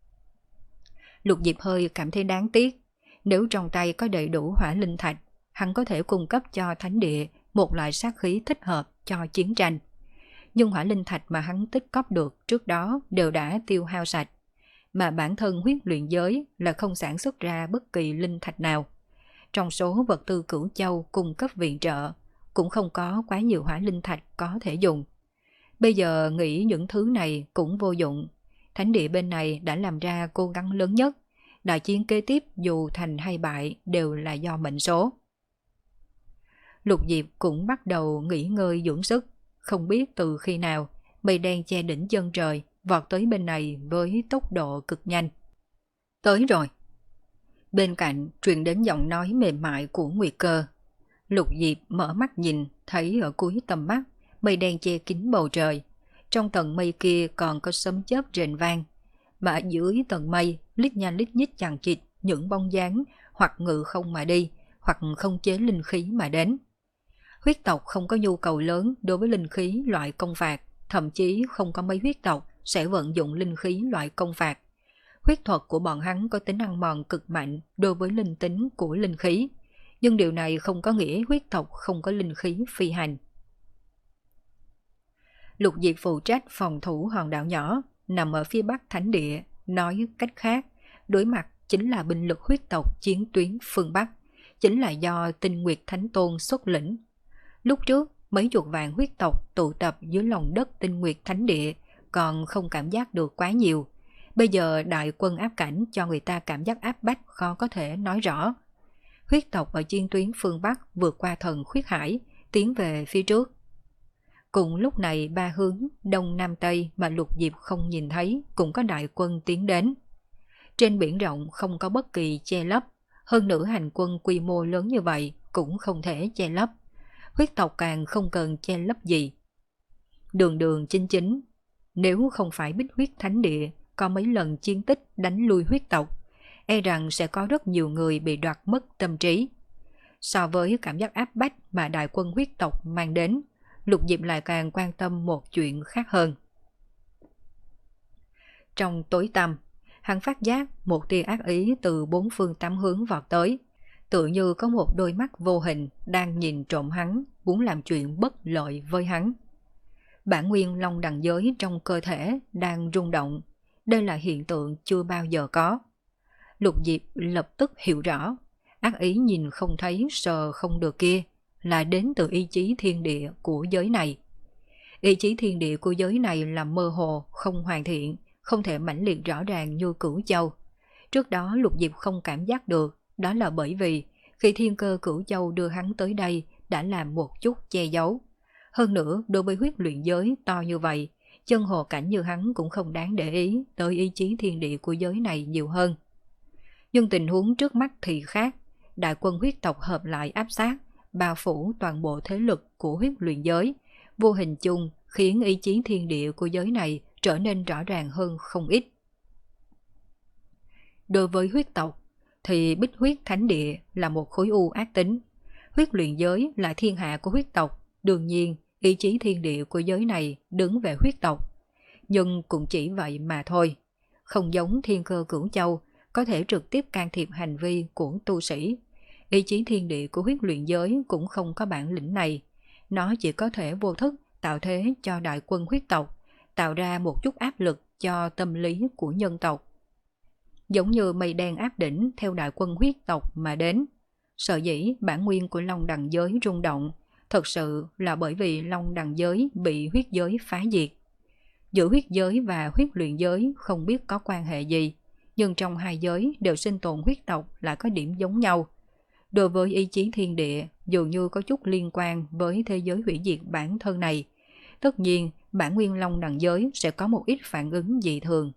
S1: Lục Diệp hơi cảm thấy đáng tiếc. Nếu trong tay có đầy đủ hỏa linh thạch, hắn có thể cung cấp cho thánh địa một loại sát khí thích hợp cho chiến tranh. Nhưng hỏa linh thạch mà hắn tích cóp được trước đó đều đã tiêu hao sạch, mà bản thân huyết luyện giới là không sản xuất ra bất kỳ linh thạch nào. Trong số vật tư Cửu Châu cung cấp viện trợ, cũng không có quá nhiều hỏa linh thạch có thể dùng. Bây giờ nghĩ những thứ này cũng vô dụng. Thánh địa bên này đã làm ra cố gắng lớn nhất. Đại chiến kế tiếp dù thành hay bại đều là do mệnh số. Lục Diệp cũng bắt đầu nghỉ ngơi dưỡng sức. Không biết từ khi nào, mây đen che đỉnh chân trời vọt tới bên này với tốc độ cực nhanh. Tới rồi. Bên cạnh truyền đến giọng nói mềm mại của Nguyệt Cơ. Lục Diệp mở mắt nhìn, thấy ở cuối tầm mắt, mây đen che kín bầu trời. Trong tầng mây kia còn có sấm chớp rền vang, mà ở dưới tầng mây lít nha lít nhít chằng chịt những bóng dáng hoặc ngự không mà đi, hoặc không chế linh khí mà đến. Huyết tộc không có nhu cầu lớn đối với linh khí loại công phạt, thậm chí không có mấy huyết tộc sẽ vận dụng linh khí loại công phạt. Huyết thuật của bọn hắn có tính ăn mòn cực mạnh đối với linh tính của linh khí, nhưng điều này không có nghĩa huyết tộc không có linh khí phi hành. Lục Diệp phụ trách phòng thủ hòn đảo nhỏ nằm ở phía bắc thánh địa, nói cách khác, đối mặt chính là binh lực huyết tộc chiến tuyến phương Bắc, chính là do Tinh Nguyệt Thánh Tôn xuất lĩnh. Lúc trước, mấy chục vạn huyết tộc tụ tập dưới lòng đất Tinh Nguyệt Thánh Địa còn không cảm giác được quá nhiều. Bây giờ đại quân áp cảnh cho người ta cảm giác áp bách khó có thể nói rõ. Huyết tộc ở chiến tuyến phương Bắc vượt qua thần khuyết hải, tiến về phía trước. Cùng lúc này ba hướng Đông Nam Tây mà Lục Diệp không nhìn thấy cũng có đại quân tiến đến. Trên biển rộng không có bất kỳ che lấp, hơn nữa hành quân quy mô lớn như vậy cũng không thể che lấp. Huyết tộc càng không cần che lấp gì. Đường đường chính chính, nếu không phải Bích Huyết Thánh Địa có mấy lần chiến tích đánh lui huyết tộc, e rằng sẽ có rất nhiều người bị đoạt mất tâm trí. So với cảm giác áp bách mà đại quân huyết tộc mang đến, Lục Diệp lại càng quan tâm một chuyện khác hơn. Trong tối tăm, hắn phát giác một tia ác ý từ bốn phương tám hướng vọt tới, tự như có một đôi mắt vô hình đang nhìn trộm hắn, muốn làm chuyện bất lợi với hắn. Bản nguyên long đằng giới trong cơ thể đang rung động, đây là hiện tượng chưa bao giờ có. Lục Diệp lập tức hiểu rõ, ác ý nhìn không thấy sờ không được kia là đến từ ý chí thiên địa của giới này. Ý chí thiên địa của giới này là mơ hồ, không hoàn thiện, không thể mãnh liệt rõ ràng như Cửu Châu. Trước đó Lục Diệp không cảm giác được, đó là bởi vì khi thiên cơ Cửu Châu đưa hắn tới đây đã làm một chút che giấu. Hơn nữa, đối với huyết luyện giới to như vậy, chân hồ cảnh như hắn cũng không đáng để ý tới ý chí thiên địa của giới này nhiều hơn. Nhưng tình huống trước mắt thì khác, đại quân huyết tộc hợp lại áp sát, bao phủ toàn bộ thế lực của huyết luyện giới, vô hình chung khiến ý chí thiên địa của giới này trở nên rõ ràng hơn không ít. Đối với huyết tộc, thì Bích Huyết Thánh Địa là một khối u ác tính. Huyết luyện giới là thiên hạ của huyết tộc, đương nhiên ý chí thiên địa của giới này đứng về huyết tộc. Nhưng cũng chỉ vậy mà thôi, không giống thiên cơ Cửu Châu có thể trực tiếp can thiệp hành vi của tu sĩ. Ý chí thiên địa của huyết luyện giới cũng không có bản lĩnh này, nó chỉ có thể vô thức tạo thế cho đại quân huyết tộc, tạo ra một chút áp lực cho tâm lý của nhân tộc. Giống như mây đen áp đỉnh theo đại quân huyết tộc mà đến. Sở dĩ bản nguyên của long đằng giới rung động, thật sự là bởi vì long đằng giới bị huyết giới phá diệt. Giữa huyết giới và huyết luyện giới không biết có quan hệ gì, nhưng trong hai giới đều sinh tồn huyết tộc lại có điểm giống nhau. Đối với ý chí thiên địa, dường như có chút liên quan với thế giới hủy diệt bản thân này. Tất nhiên, bản nguyên long đằng giới sẽ có một ít phản ứng dị thường.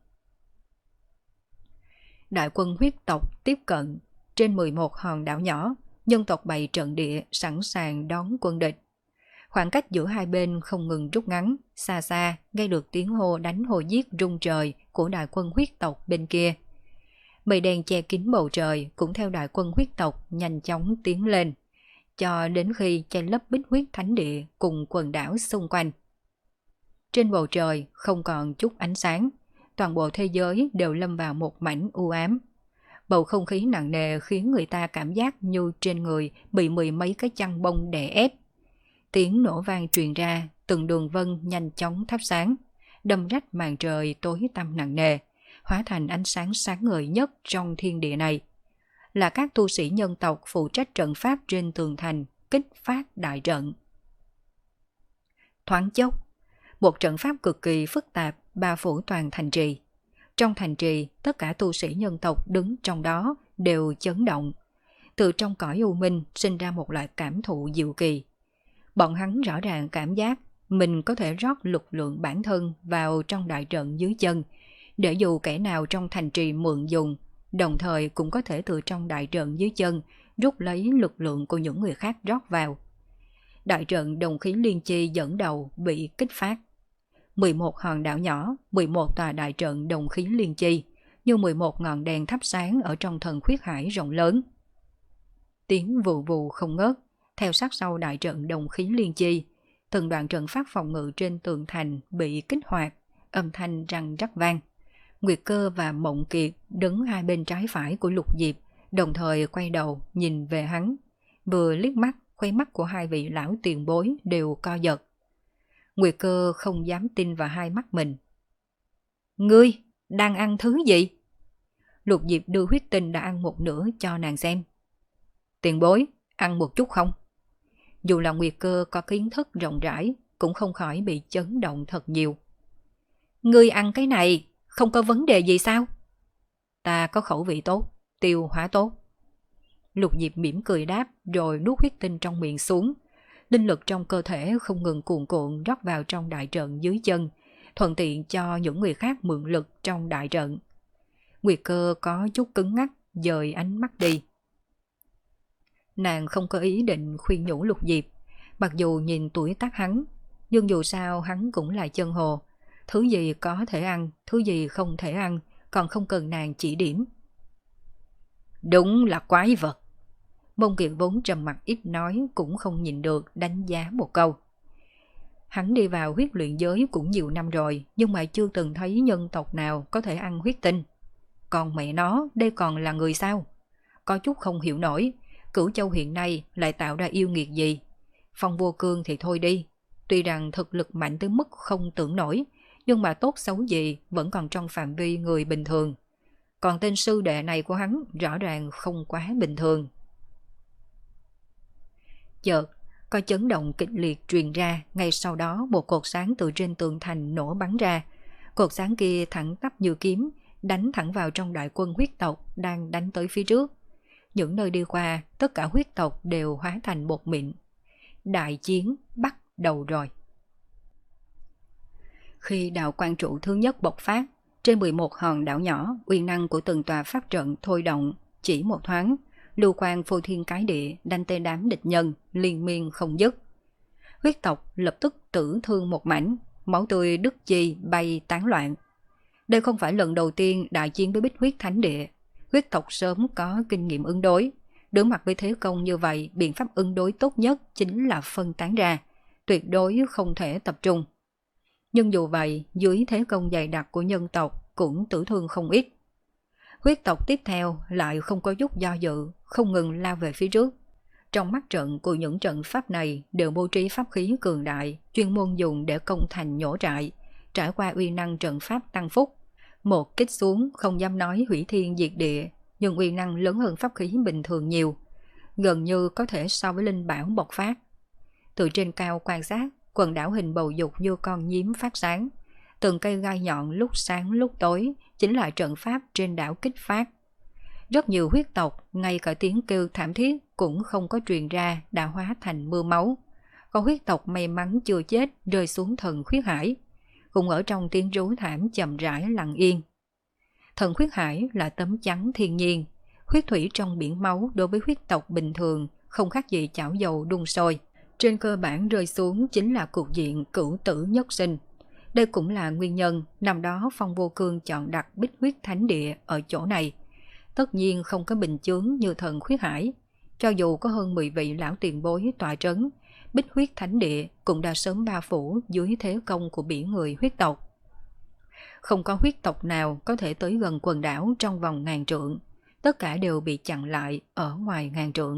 S1: Đại quân huyết tộc tiếp cận, trên mười một hòn đảo nhỏ, nhân tộc bày trận địa sẵn sàng đón quân địch. Khoảng cách giữa hai bên không ngừng rút ngắn, xa xa nghe được tiếng hô đánh hô giết rung trời của đại quân huyết tộc bên kia. Mây đen che kín bầu trời cũng theo đại quân huyết tộc nhanh chóng tiến lên, cho đến khi che lấp Bích Huyết Thánh Địa cùng quần đảo xung quanh. Trên bầu trời không còn chút ánh sáng, toàn bộ thế giới đều lâm vào một mảnh u ám. Bầu không khí nặng nề khiến người ta cảm giác như trên người bị mười mấy cái chăn bông đè ép. Tiếng nổ vang truyền ra, từng đường vân nhanh chóng thắp sáng, đâm rách màn trời tối tăm nặng nề, hóa thành ánh sáng sáng ngời nhất trong thiên địa này. Là các tu sĩ nhân tộc phụ trách trận pháp trên tường thành, kích phát đại trận. Thoáng chốc, một trận pháp cực kỳ phức tạp bao phủ toàn thành trì. Trong thành trì, tất cả tu sĩ nhân tộc đứng trong đó đều chấn động. Từ trong cõi u minh sinh ra một loại cảm thụ diệu kỳ. Bọn hắn rõ ràng cảm giác mình có thể rót lực lượng bản thân vào trong đại trận dưới chân, để dù kẻ nào trong thành trì mượn dùng, đồng thời cũng có thể từ trong đại trận dưới chân rút lấy lực lượng của những người khác rót vào. Đại trận đồng khí liên chi dẫn đầu bị kích phát. mười một hòn đảo nhỏ, mười một tòa đại trận đồng khí liên chi, như mười một ngọn đèn thắp sáng ở trong thần khuyết hải rộng lớn. Tiếng vù vù không ngớt, theo sát sau đại trận đồng khí liên chi, từng đoạn trận pháp phòng ngự trên tường thành bị kích hoạt, âm thanh răng rắc vang. Nguyệt Cơ và Mộng Kiệt đứng hai bên trái phải của Lục Diệp, đồng thời quay đầu nhìn về hắn. Vừa liếc mắt, khoe mắt của hai vị lão tiền bối đều co giật. Nguyệt Cơ không dám tin vào hai mắt mình. Ngươi đang ăn thứ gì? Lục Diệp đưa huyết tinh đã ăn một nửa cho nàng xem. Tiền bối, ăn một chút không? Dù là Nguyệt Cơ có kiến thức rộng rãi, cũng không khỏi bị chấn động thật nhiều. Ngươi ăn cái này không có vấn đề gì sao? Ta có khẩu vị tốt, tiêu hóa tốt. Lục Diệp mỉm cười đáp rồi nuốt huyết tinh trong miệng xuống. Linh lực trong cơ thể không ngừng cuồn cuộn rót vào trong đại trận dưới chân, thuận tiện cho những người khác mượn lực trong đại trận. Nguyệt Cơ có chút cứng ngắc, dời ánh mắt đi. Nàng không có ý định khuyên nhủ Lục Diệp, mặc dù nhìn tuổi tác hắn, nhưng dù sao hắn cũng là chân hồ. Thứ gì có thể ăn, thứ gì không thể ăn, còn không cần nàng chỉ điểm. Đúng là quái vật. Mông Kiệt vốn trầm mặc ít nói cũng không nhìn được đánh giá một câu. Hắn đi vào huyết luyện giới cũng nhiều năm rồi, nhưng mà chưa từng thấy nhân tộc nào có thể ăn huyết tinh. Còn mẹ nó, đây còn là người sao? Có chút không hiểu nổi, Cửu Châu hiện nay lại tạo ra yêu nghiệt gì? Phong Vô Cương thì thôi đi, tuy rằng thực lực mạnh tới mức không tưởng nổi, nhưng mà tốt xấu gì vẫn còn trong phạm vi người bình thường. Còn tên sư đệ này của hắn rõ ràng không quá bình thường. Chợt, có chấn động kịch liệt truyền ra, ngay sau đó một cột sáng từ trên tường thành nổ bắn ra. Cột sáng kia thẳng tắp như kiếm, đánh thẳng vào trong đại quân huyết tộc đang đánh tới phía trước. Những nơi đi qua, tất cả huyết tộc đều hóa thành bột mịn. Đại chiến bắt đầu rồi. Khi đạo quan trụ thứ nhất bộc phát, trên mười một hòn đảo nhỏ, uy năng của từng tòa pháp trận thôi động, chỉ một thoáng, lưu quang phô thiên cái địa đánh tới đám địch nhân, liên miên không dứt. Huyết tộc lập tức tử thương một mảnh, máu tươi đứt chi bay tán loạn. Đây không phải lần đầu tiên đại chiến với Bích Huyết Thánh Địa. Huyết tộc sớm có kinh nghiệm ứng đối. Đối mặt với thế công như vậy, biện pháp ứng đối tốt nhất chính là phân tán ra, tuyệt đối không thể tập trung. Nhưng dù vậy, dưới thế công dày đặc của nhân tộc cũng tử thương không ít. Huyết tộc tiếp theo lại không có chút do dự, không ngừng lao về phía trước. Trong mắt trận của những trận pháp này đều bố trí pháp khí cường đại, chuyên môn dùng để công thành nhổ trại, trải qua uy năng trận pháp tăng phúc. Một kích xuống không dám nói hủy thiên diệt địa, nhưng uy năng lớn hơn pháp khí bình thường nhiều, gần như có thể so với linh bảo bộc phát. Từ trên cao quan sát, quần đảo hình bầu dục như con nhím phát sáng. Từng cây gai nhọn lúc sáng lúc tối chính là trận pháp trên đảo kích phát. Rất nhiều huyết tộc, ngay cả tiếng kêu thảm thiết cũng không có truyền ra đã hóa thành mưa máu. Có huyết tộc may mắn chưa chết rơi xuống thần khuyết hải, cũng ở trong tiếng rú thảm chậm rãi lặng yên. Thần khuyết hải là tấm chắn thiên nhiên, huyết thủy trong biển máu đối với huyết tộc bình thường không khác gì chảo dầu đun sôi. Trên cơ bản rơi xuống chính là cục diện cửu tử nhất sinh. Đây cũng là nguyên nhân năm đó Phong Vô Cương chọn đặt Bích Huyết Thánh Địa ở chỗ này. Tất nhiên không có bình chướng như thần khuyết hải. Cho dù có hơn mười vị lão tiền bối tọa trấn, Bích Huyết Thánh Địa cũng đã sớm bao phủ dưới thế công của biển người huyết tộc. Không có huyết tộc nào có thể tới gần quần đảo trong vòng ngàn trượng. Tất cả đều bị chặn lại ở ngoài ngàn trượng.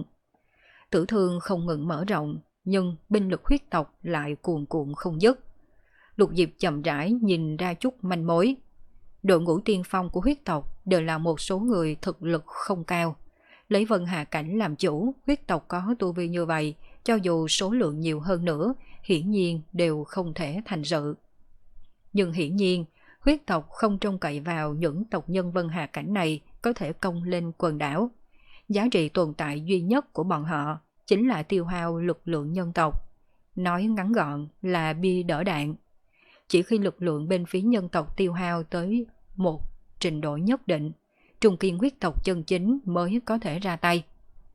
S1: Tử thương không ngừng mở rộng, nhưng binh lực huyết tộc lại cuồn cuộn không dứt. Lục Diệp chậm rãi nhìn ra chút manh mối. Đội ngũ tiên phong của huyết tộc đều là một số người thực lực không cao. Lấy Vân Hà Cảnh làm chủ, huyết tộc có tu vi như vậy, cho dù số lượng nhiều hơn nữa, hiển nhiên đều không thể thành sự. Nhưng hiển nhiên, huyết tộc không trông cậy vào những tộc nhân Vân Hà Cảnh này có thể công lên quần đảo. Giá trị tồn tại duy nhất của bọn họ chính là tiêu hao lực lượng nhân tộc. Nói ngắn gọn là bia đỡ đạn. Chỉ khi lực lượng bên phía nhân tộc tiêu hao tới một trình độ nhất định, Trung Kiên huyết tộc chân chính mới có thể ra tay.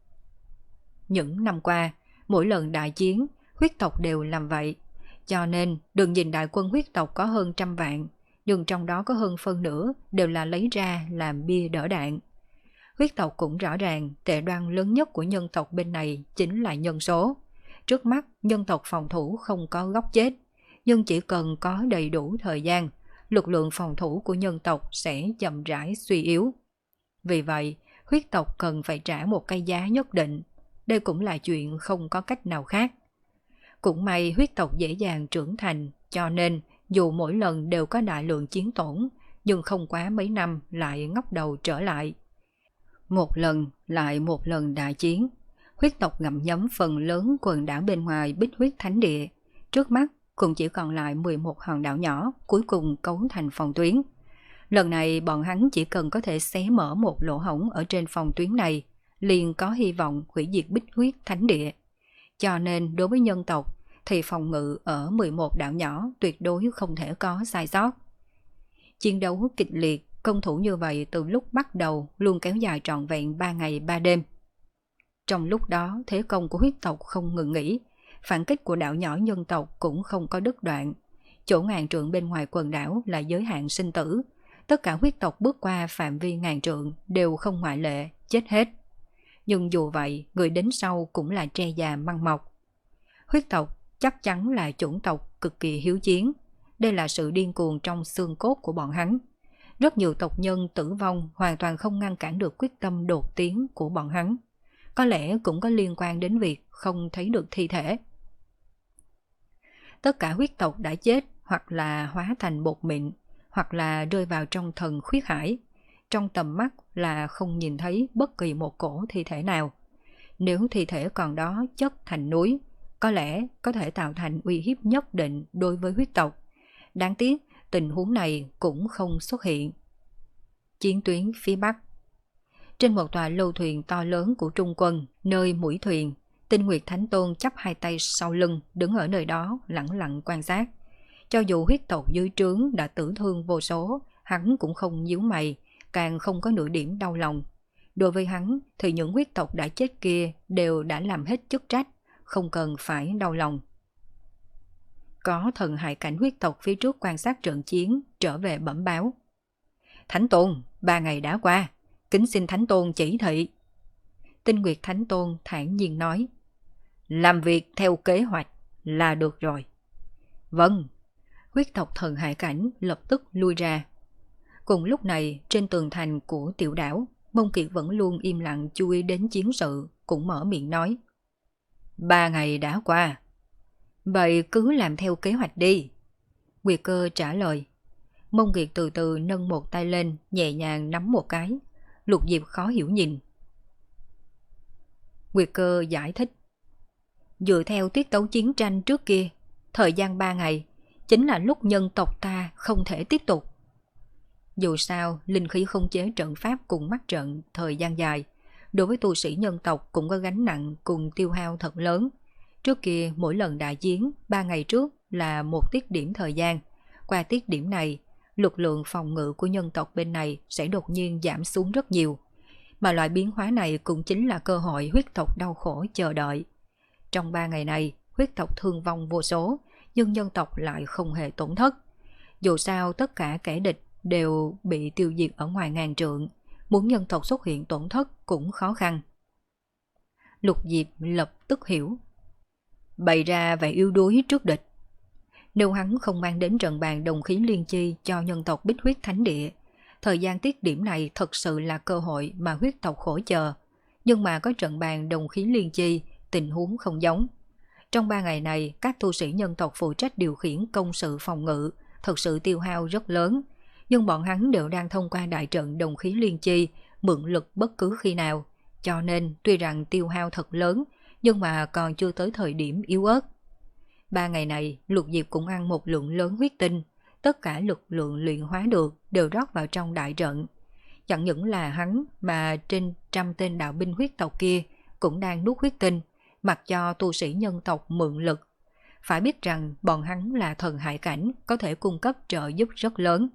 S1: Những năm qua, mỗi lần đại chiến, huyết tộc đều làm vậy. Cho nên, đừng nhìn đại quân huyết tộc có hơn trăm vạn, nhưng trong đó có hơn phân nửa đều là lấy ra làm bia đỡ đạn. Huyết tộc cũng rõ ràng tệ đoan lớn nhất của nhân tộc bên này chính là nhân số. Trước mắt, nhân tộc phòng thủ không có góc chết, nhưng chỉ cần có đầy đủ thời gian, lực lượng phòng thủ của nhân tộc sẽ chậm rãi suy yếu. Vì vậy, huyết tộc cần phải trả một cái giá nhất định. Đây cũng là chuyện không có cách nào khác. Cũng may huyết tộc dễ dàng trưởng thành, cho nên dù mỗi lần đều có đại lượng chiến tổn, nhưng không quá mấy năm lại ngóc đầu trở lại. Một lần lại một lần đại chiến, huyết tộc ngậm nhấm phần lớn quần đảo bên ngoài Bích Huyết Thánh Địa. Trước mắt cũng chỉ còn lại mười một hòn đảo nhỏ cuối cùng cấu thành phòng tuyến. Lần này bọn hắn chỉ cần có thể xé mở một lỗ hổng ở trên phòng tuyến này, liền có hy vọng hủy diệt Bích Huyết Thánh Địa. Cho nên đối với nhân tộc thì phòng ngự ở mười một đảo nhỏ tuyệt đối không thể có sai sót. Chiến đấu kịch liệt Công thủ như vậy từ lúc bắt đầu luôn kéo dài trọn vẹn ba ngày ba đêm. Trong lúc đó thế công của huyết tộc không ngừng nghỉ, phản kích của đảo nhỏ nhân tộc cũng không có đứt đoạn. Chỗ ngàn trượng bên ngoài quần đảo là giới hạn sinh tử. Tất cả huyết tộc bước qua phạm vi ngàn trượng đều không ngoại lệ, chết hết. Nhưng dù vậy, người đến sau cũng là tre già măng mọc. Huyết tộc chắc chắn là chủng tộc cực kỳ hiếu chiến. Đây là sự điên cuồng trong xương cốt của bọn hắn. Rất nhiều tộc nhân tử vong hoàn toàn không ngăn cản được quyết tâm đột tiến của bọn hắn. Có lẽ cũng có liên quan đến việc không thấy được thi thể. Tất cả huyết tộc đã chết hoặc là hóa thành bột mịn, hoặc là rơi vào trong thần khuyết hải. Trong tầm mắt là không nhìn thấy bất kỳ một cổ thi thể nào. Nếu thi thể còn đó chất thành núi, có lẽ có thể tạo thành uy hiếp nhất định đối với huyết tộc. Đáng tiếc, tình huống này cũng không xuất hiện. Chiến tuyến phía Bắc. Trên một tòa lâu thuyền to lớn của Trung quân, nơi mũi thuyền, Tinh Nguyệt Thánh Tôn chắp hai tay sau lưng, đứng ở nơi đó lặng lặng quan sát. Cho dù huyết tộc dưới trướng đã tử thương vô số, hắn cũng không nhíu mày, càng không có nửa điểm đau lòng. Đối với hắn thì những huyết tộc đã chết kia đều đã làm hết chức trách, không cần phải đau lòng. Có thần hại cảnh huyết tộc phía trước quan sát trận chiến, trở về bẩm báo. Thánh Tôn, ba ngày đã qua, kính xin Thánh Tôn chỉ thị. Tinh Nguyệt Thánh Tôn thản nhiên nói. Làm việc theo kế hoạch là được rồi. Vâng. Huyết tộc thần hải cảnh lập tức lui ra. Cùng lúc này, trên tường thành của tiểu đảo, Mông Kiệt vẫn luôn im lặng chú ý đến chiến sự, cũng mở miệng nói. Ba ngày đã qua. Vậy cứ làm theo kế hoạch đi. Nguyệt Cơ trả lời. Mông Kiệt từ từ nâng một tay lên, nhẹ nhàng nắm một cái. Lục Diệp khó hiểu nhìn. Nguyệt Cơ giải thích. Dựa theo tiết tấu chiến tranh trước kia, thời gian ba ngày chính là lúc nhân tộc ta không thể tiếp tục. Dù sao, linh khí không chế trận pháp cùng mắt trận thời gian dài, đối với tu sĩ nhân tộc cũng có gánh nặng cùng tiêu hao thật lớn. Trước kia mỗi lần đại chiến, ba ngày trước là một tiết điểm thời gian. Qua tiết điểm này, lực lượng phòng ngự của nhân tộc bên này sẽ đột nhiên giảm xuống rất nhiều. Mà loại biến hóa này cũng chính là cơ hội huyết tộc đau khổ chờ đợi. Trong ba ngày này, huyết tộc thương vong vô số, nhưng nhân tộc lại không hề tổn thất. Dù sao tất cả kẻ địch đều bị tiêu diệt ở ngoài ngàn trượng, muốn nhân tộc xuất hiện tổn thất cũng khó khăn. Lục Diệp lập tức hiểu. Bày ra vẻ yếu đuối trước địch. Nếu hắn không mang đến trận bàn đồng khí liên chi cho nhân tộc Bích Huyết Thánh Địa, thời gian tiết điểm này thật sự là cơ hội mà huyết tộc khổ chờ. Nhưng mà có trận bàn đồng khí liên chi, tình huống không giống. Trong ba ngày này, các tu sĩ nhân tộc phụ trách điều khiển công sự phòng ngự, thật sự tiêu hao rất lớn. Nhưng bọn hắn đều đang thông qua đại trận đồng khí liên chi, mượn lực bất cứ khi nào. Cho nên, tuy rằng tiêu hao thật lớn, nhưng mà còn chưa tới thời điểm yếu ớt. Ba ngày này, Lục Diệp cũng ăn một lượng lớn huyết tinh. Tất cả lực lượng luyện hóa được đều rót vào trong đại trận. Chẳng những là hắn mà trên trăm tên đạo binh huyết tộc kia cũng đang nuốt huyết tinh, mặc cho tu sĩ nhân tộc mượn lực. Phải biết rằng bọn hắn là thần hải cảnh, có thể cung cấp trợ giúp rất lớn.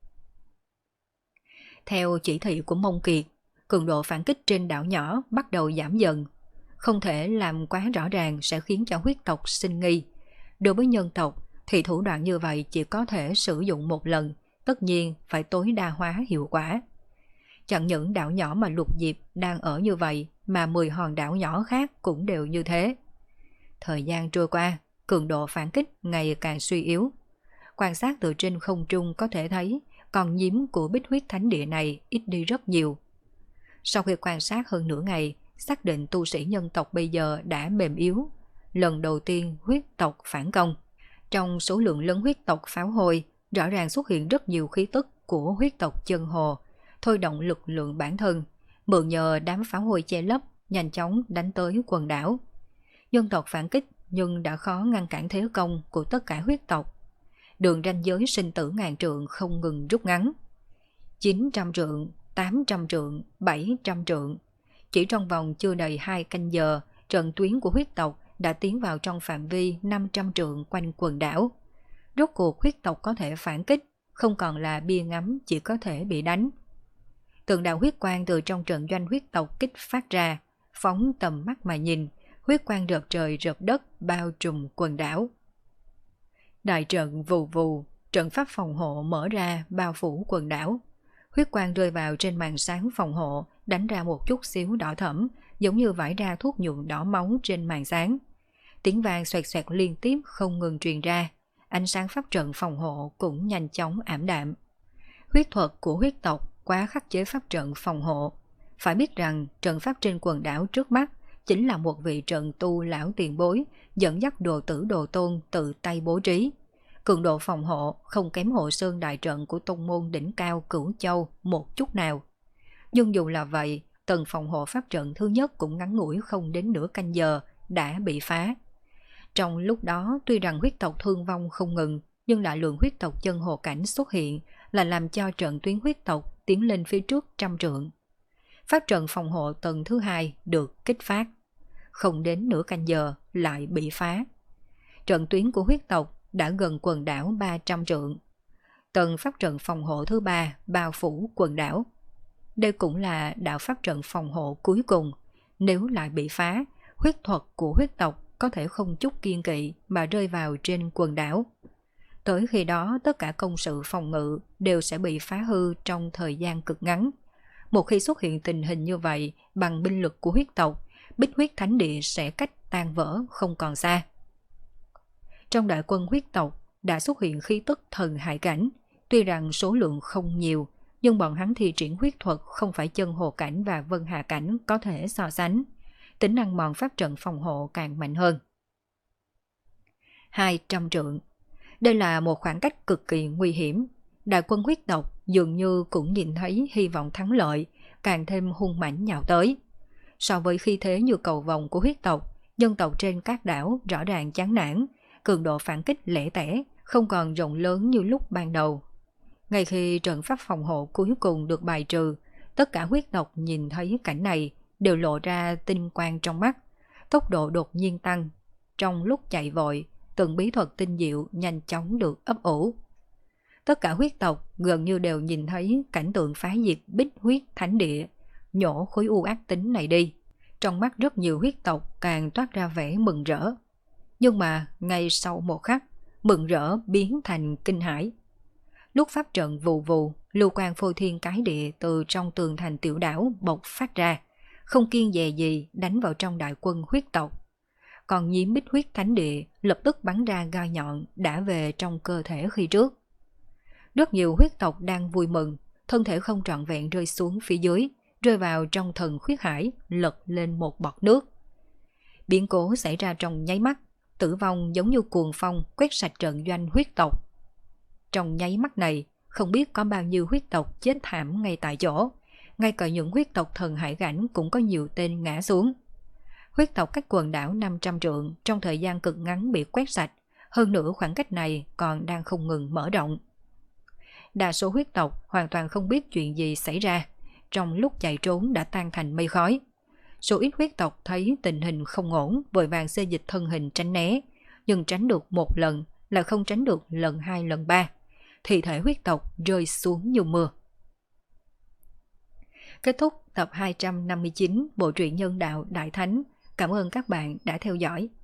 S1: Theo chỉ thị của Mông Kiệt, cường độ phản kích trên đảo nhỏ bắt đầu giảm dần. Không thể làm quá rõ ràng sẽ khiến cho huyết tộc sinh nghi. Đối với nhân tộc thì thủ đoạn như vậy chỉ có thể sử dụng một lần, tất nhiên phải tối đa hóa hiệu quả. Chẳng những đảo nhỏ mà Lục Diệp đang ở như vậy, mà mười hòn đảo nhỏ khác cũng đều như thế. Thời gian trôi qua, cường độ phản kích ngày càng suy yếu. Quan sát từ trên không trung có thể thấy con nhím của Bích Huyết Thánh Địa này ít đi rất nhiều. Sau khi quan sát hơn nửa ngày, xác định tu sĩ nhân tộc bây giờ đã mềm yếu. Lần đầu tiên huyết tộc phản công. Trong số lượng lớn huyết tộc pháo hôi, rõ ràng xuất hiện rất nhiều khí tức của huyết tộc chân hồ, thôi động lực lượng bản thân, mượn nhờ đám pháo hôi che lấp, nhanh chóng đánh tới quần đảo. Nhân tộc phản kích nhưng đã khó ngăn cản thế công của tất cả huyết tộc. Đường ranh giới sinh tử ngàn trượng không ngừng rút ngắn. chín trăm trượng, tám trăm trượng, bảy trăm trượng. Chỉ trong vòng chưa đầy hai canh giờ, trận tuyến của huyết tộc đã tiến vào trong phạm vi năm trăm trượng quanh quần đảo. Rốt cuộc huyết tộc có thể phản kích, không còn là bia ngắm chỉ có thể bị đánh. Từng đạo huyết quang từ trong trận doanh huyết tộc kích phát ra, phóng tầm mắt mà nhìn, huyết quang rợp trời rợp đất bao trùm quần đảo. Đại trận vù vù, trận pháp phòng hộ mở ra bao phủ quần đảo. Huyết quang rơi vào trên màn sáng phòng hộ, đánh ra một chút xíu đỏ thẫm, giống như vải ra thuốc nhuộm đỏ máu trên màn sáng. Tiếng vàng xoẹt xoẹt liên tiếp không ngừng truyền ra, ánh sáng pháp trận phòng hộ cũng nhanh chóng ảm đạm. Huyết thuật của huyết tộc quá khắc chế pháp trận phòng hộ. Phải biết rằng trận pháp trên quần đảo trước mắt chính là một vị trận tu lão tiền bối dẫn dắt đồ tử đồ tôn tự tay bố trí. Cường độ phòng hộ không kém hộ sơn đại trận của tông môn đỉnh cao Cửu Châu một chút nào. Nhưng dù là vậy, tầng phòng hộ pháp trận thứ nhất cũng ngắn ngủi không đến nửa canh giờ đã bị phá. Trong lúc đó tuy rằng huyết tộc thương vong không ngừng, nhưng đại lượng huyết tộc chân hồ cảnh xuất hiện là làm cho trận tuyến huyết tộc tiến lên phía trước trăm trượng. Pháp trận phòng hộ tầng thứ hai được kích phát. Không đến nửa canh giờ lại bị phá. Trận tuyến của huyết tộc đã gần quần đảo ba trăm trượng. Tầng pháp trận phòng hộ thứ ba bao phủ quần đảo. Đây cũng là đạo pháp trận phòng hộ cuối cùng. Nếu lại bị phá, huyết thuật của huyết tộc có thể không chút kiên kỵ mà rơi vào trên quần đảo. Tới khi đó tất cả công sự phòng ngự đều sẽ bị phá hư trong thời gian cực ngắn. Một khi xuất hiện tình hình như vậy, bằng binh lực của huyết tộc, Bích Huyết Thánh Địa sẽ cách tan vỡ không còn xa. Trong đại quân huyết tộc đã xuất hiện khí tức thần hải cảnh, tuy rằng số lượng không nhiều, nhưng bọn hắn thi triển huyết thuật không phải chân hồ cảnh và vân hà cảnh có thể so sánh. Tính năng mòn pháp trận phòng hộ càng mạnh hơn. hai trăm trượng. Đây là một khoảng cách cực kỳ nguy hiểm. Đại quân huyết tộc dường như cũng nhìn thấy hy vọng thắng lợi, càng thêm hung mãnh nhào tới. So với khí thế như cầu vồng của huyết tộc, dân tộc trên các đảo rõ ràng chán nản, cường độ phản kích lẻ tẻ, không còn rộng lớn như lúc ban đầu. Ngay khi trận pháp phòng hộ cuối cùng được bài trừ, tất cả huyết tộc nhìn thấy cảnh này đều lộ ra tinh quang trong mắt, tốc độ đột nhiên tăng. Trong lúc chạy vội, từng bí thuật tinh diệu nhanh chóng được ấp ủ. Tất cả huyết tộc gần như đều nhìn thấy cảnh tượng phá diệt Bích Huyết Thánh Địa, nhổ khối u ác tính này đi. Trong mắt rất nhiều huyết tộc càng toát ra vẻ mừng rỡ. Nhưng mà ngay sau một khắc, mừng rỡ biến thành kinh hãi. Lúc pháp trận vù vù, lưu quang phô thiên cái địa từ trong tường thành tiểu đảo bộc phát ra, không kiêng dè gì đánh vào trong đại quân huyết tộc. Còn nhiễm Bích Huyết Thánh Địa lập tức bắn ra gai nhọn đã về trong cơ thể khi trước. Rất nhiều huyết tộc đang vui mừng, thân thể không trọn vẹn rơi xuống phía dưới, rơi vào trong thần huyết hải, lật lên một bọt nước. Biến cố xảy ra trong nháy mắt, tử vong giống như cuồng phong quét sạch trận doanh huyết tộc. Trong nháy mắt này, không biết có bao nhiêu huyết tộc chết thảm ngay tại chỗ, ngay cả những huyết tộc thần hải cảnh cũng có nhiều tên ngã xuống. Huyết tộc cách quần đảo năm trăm trượng trong thời gian cực ngắn bị quét sạch, hơn nữa khoảng cách này còn đang không ngừng mở rộng. Đa số huyết tộc hoàn toàn không biết chuyện gì xảy ra, trong lúc chạy trốn đã tan thành mây khói. Số ít huyết tộc thấy tình hình không ổn, vội vàng xê dịch thân hình tránh né, nhưng tránh được một lần là không tránh được lần hai lần ba. Thi thể huyết tộc rơi xuống như mưa. Kết thúc tập hai trăm năm mươi chín bộ truyện Nhân Đạo Đại Thánh. Cảm ơn các bạn đã theo dõi.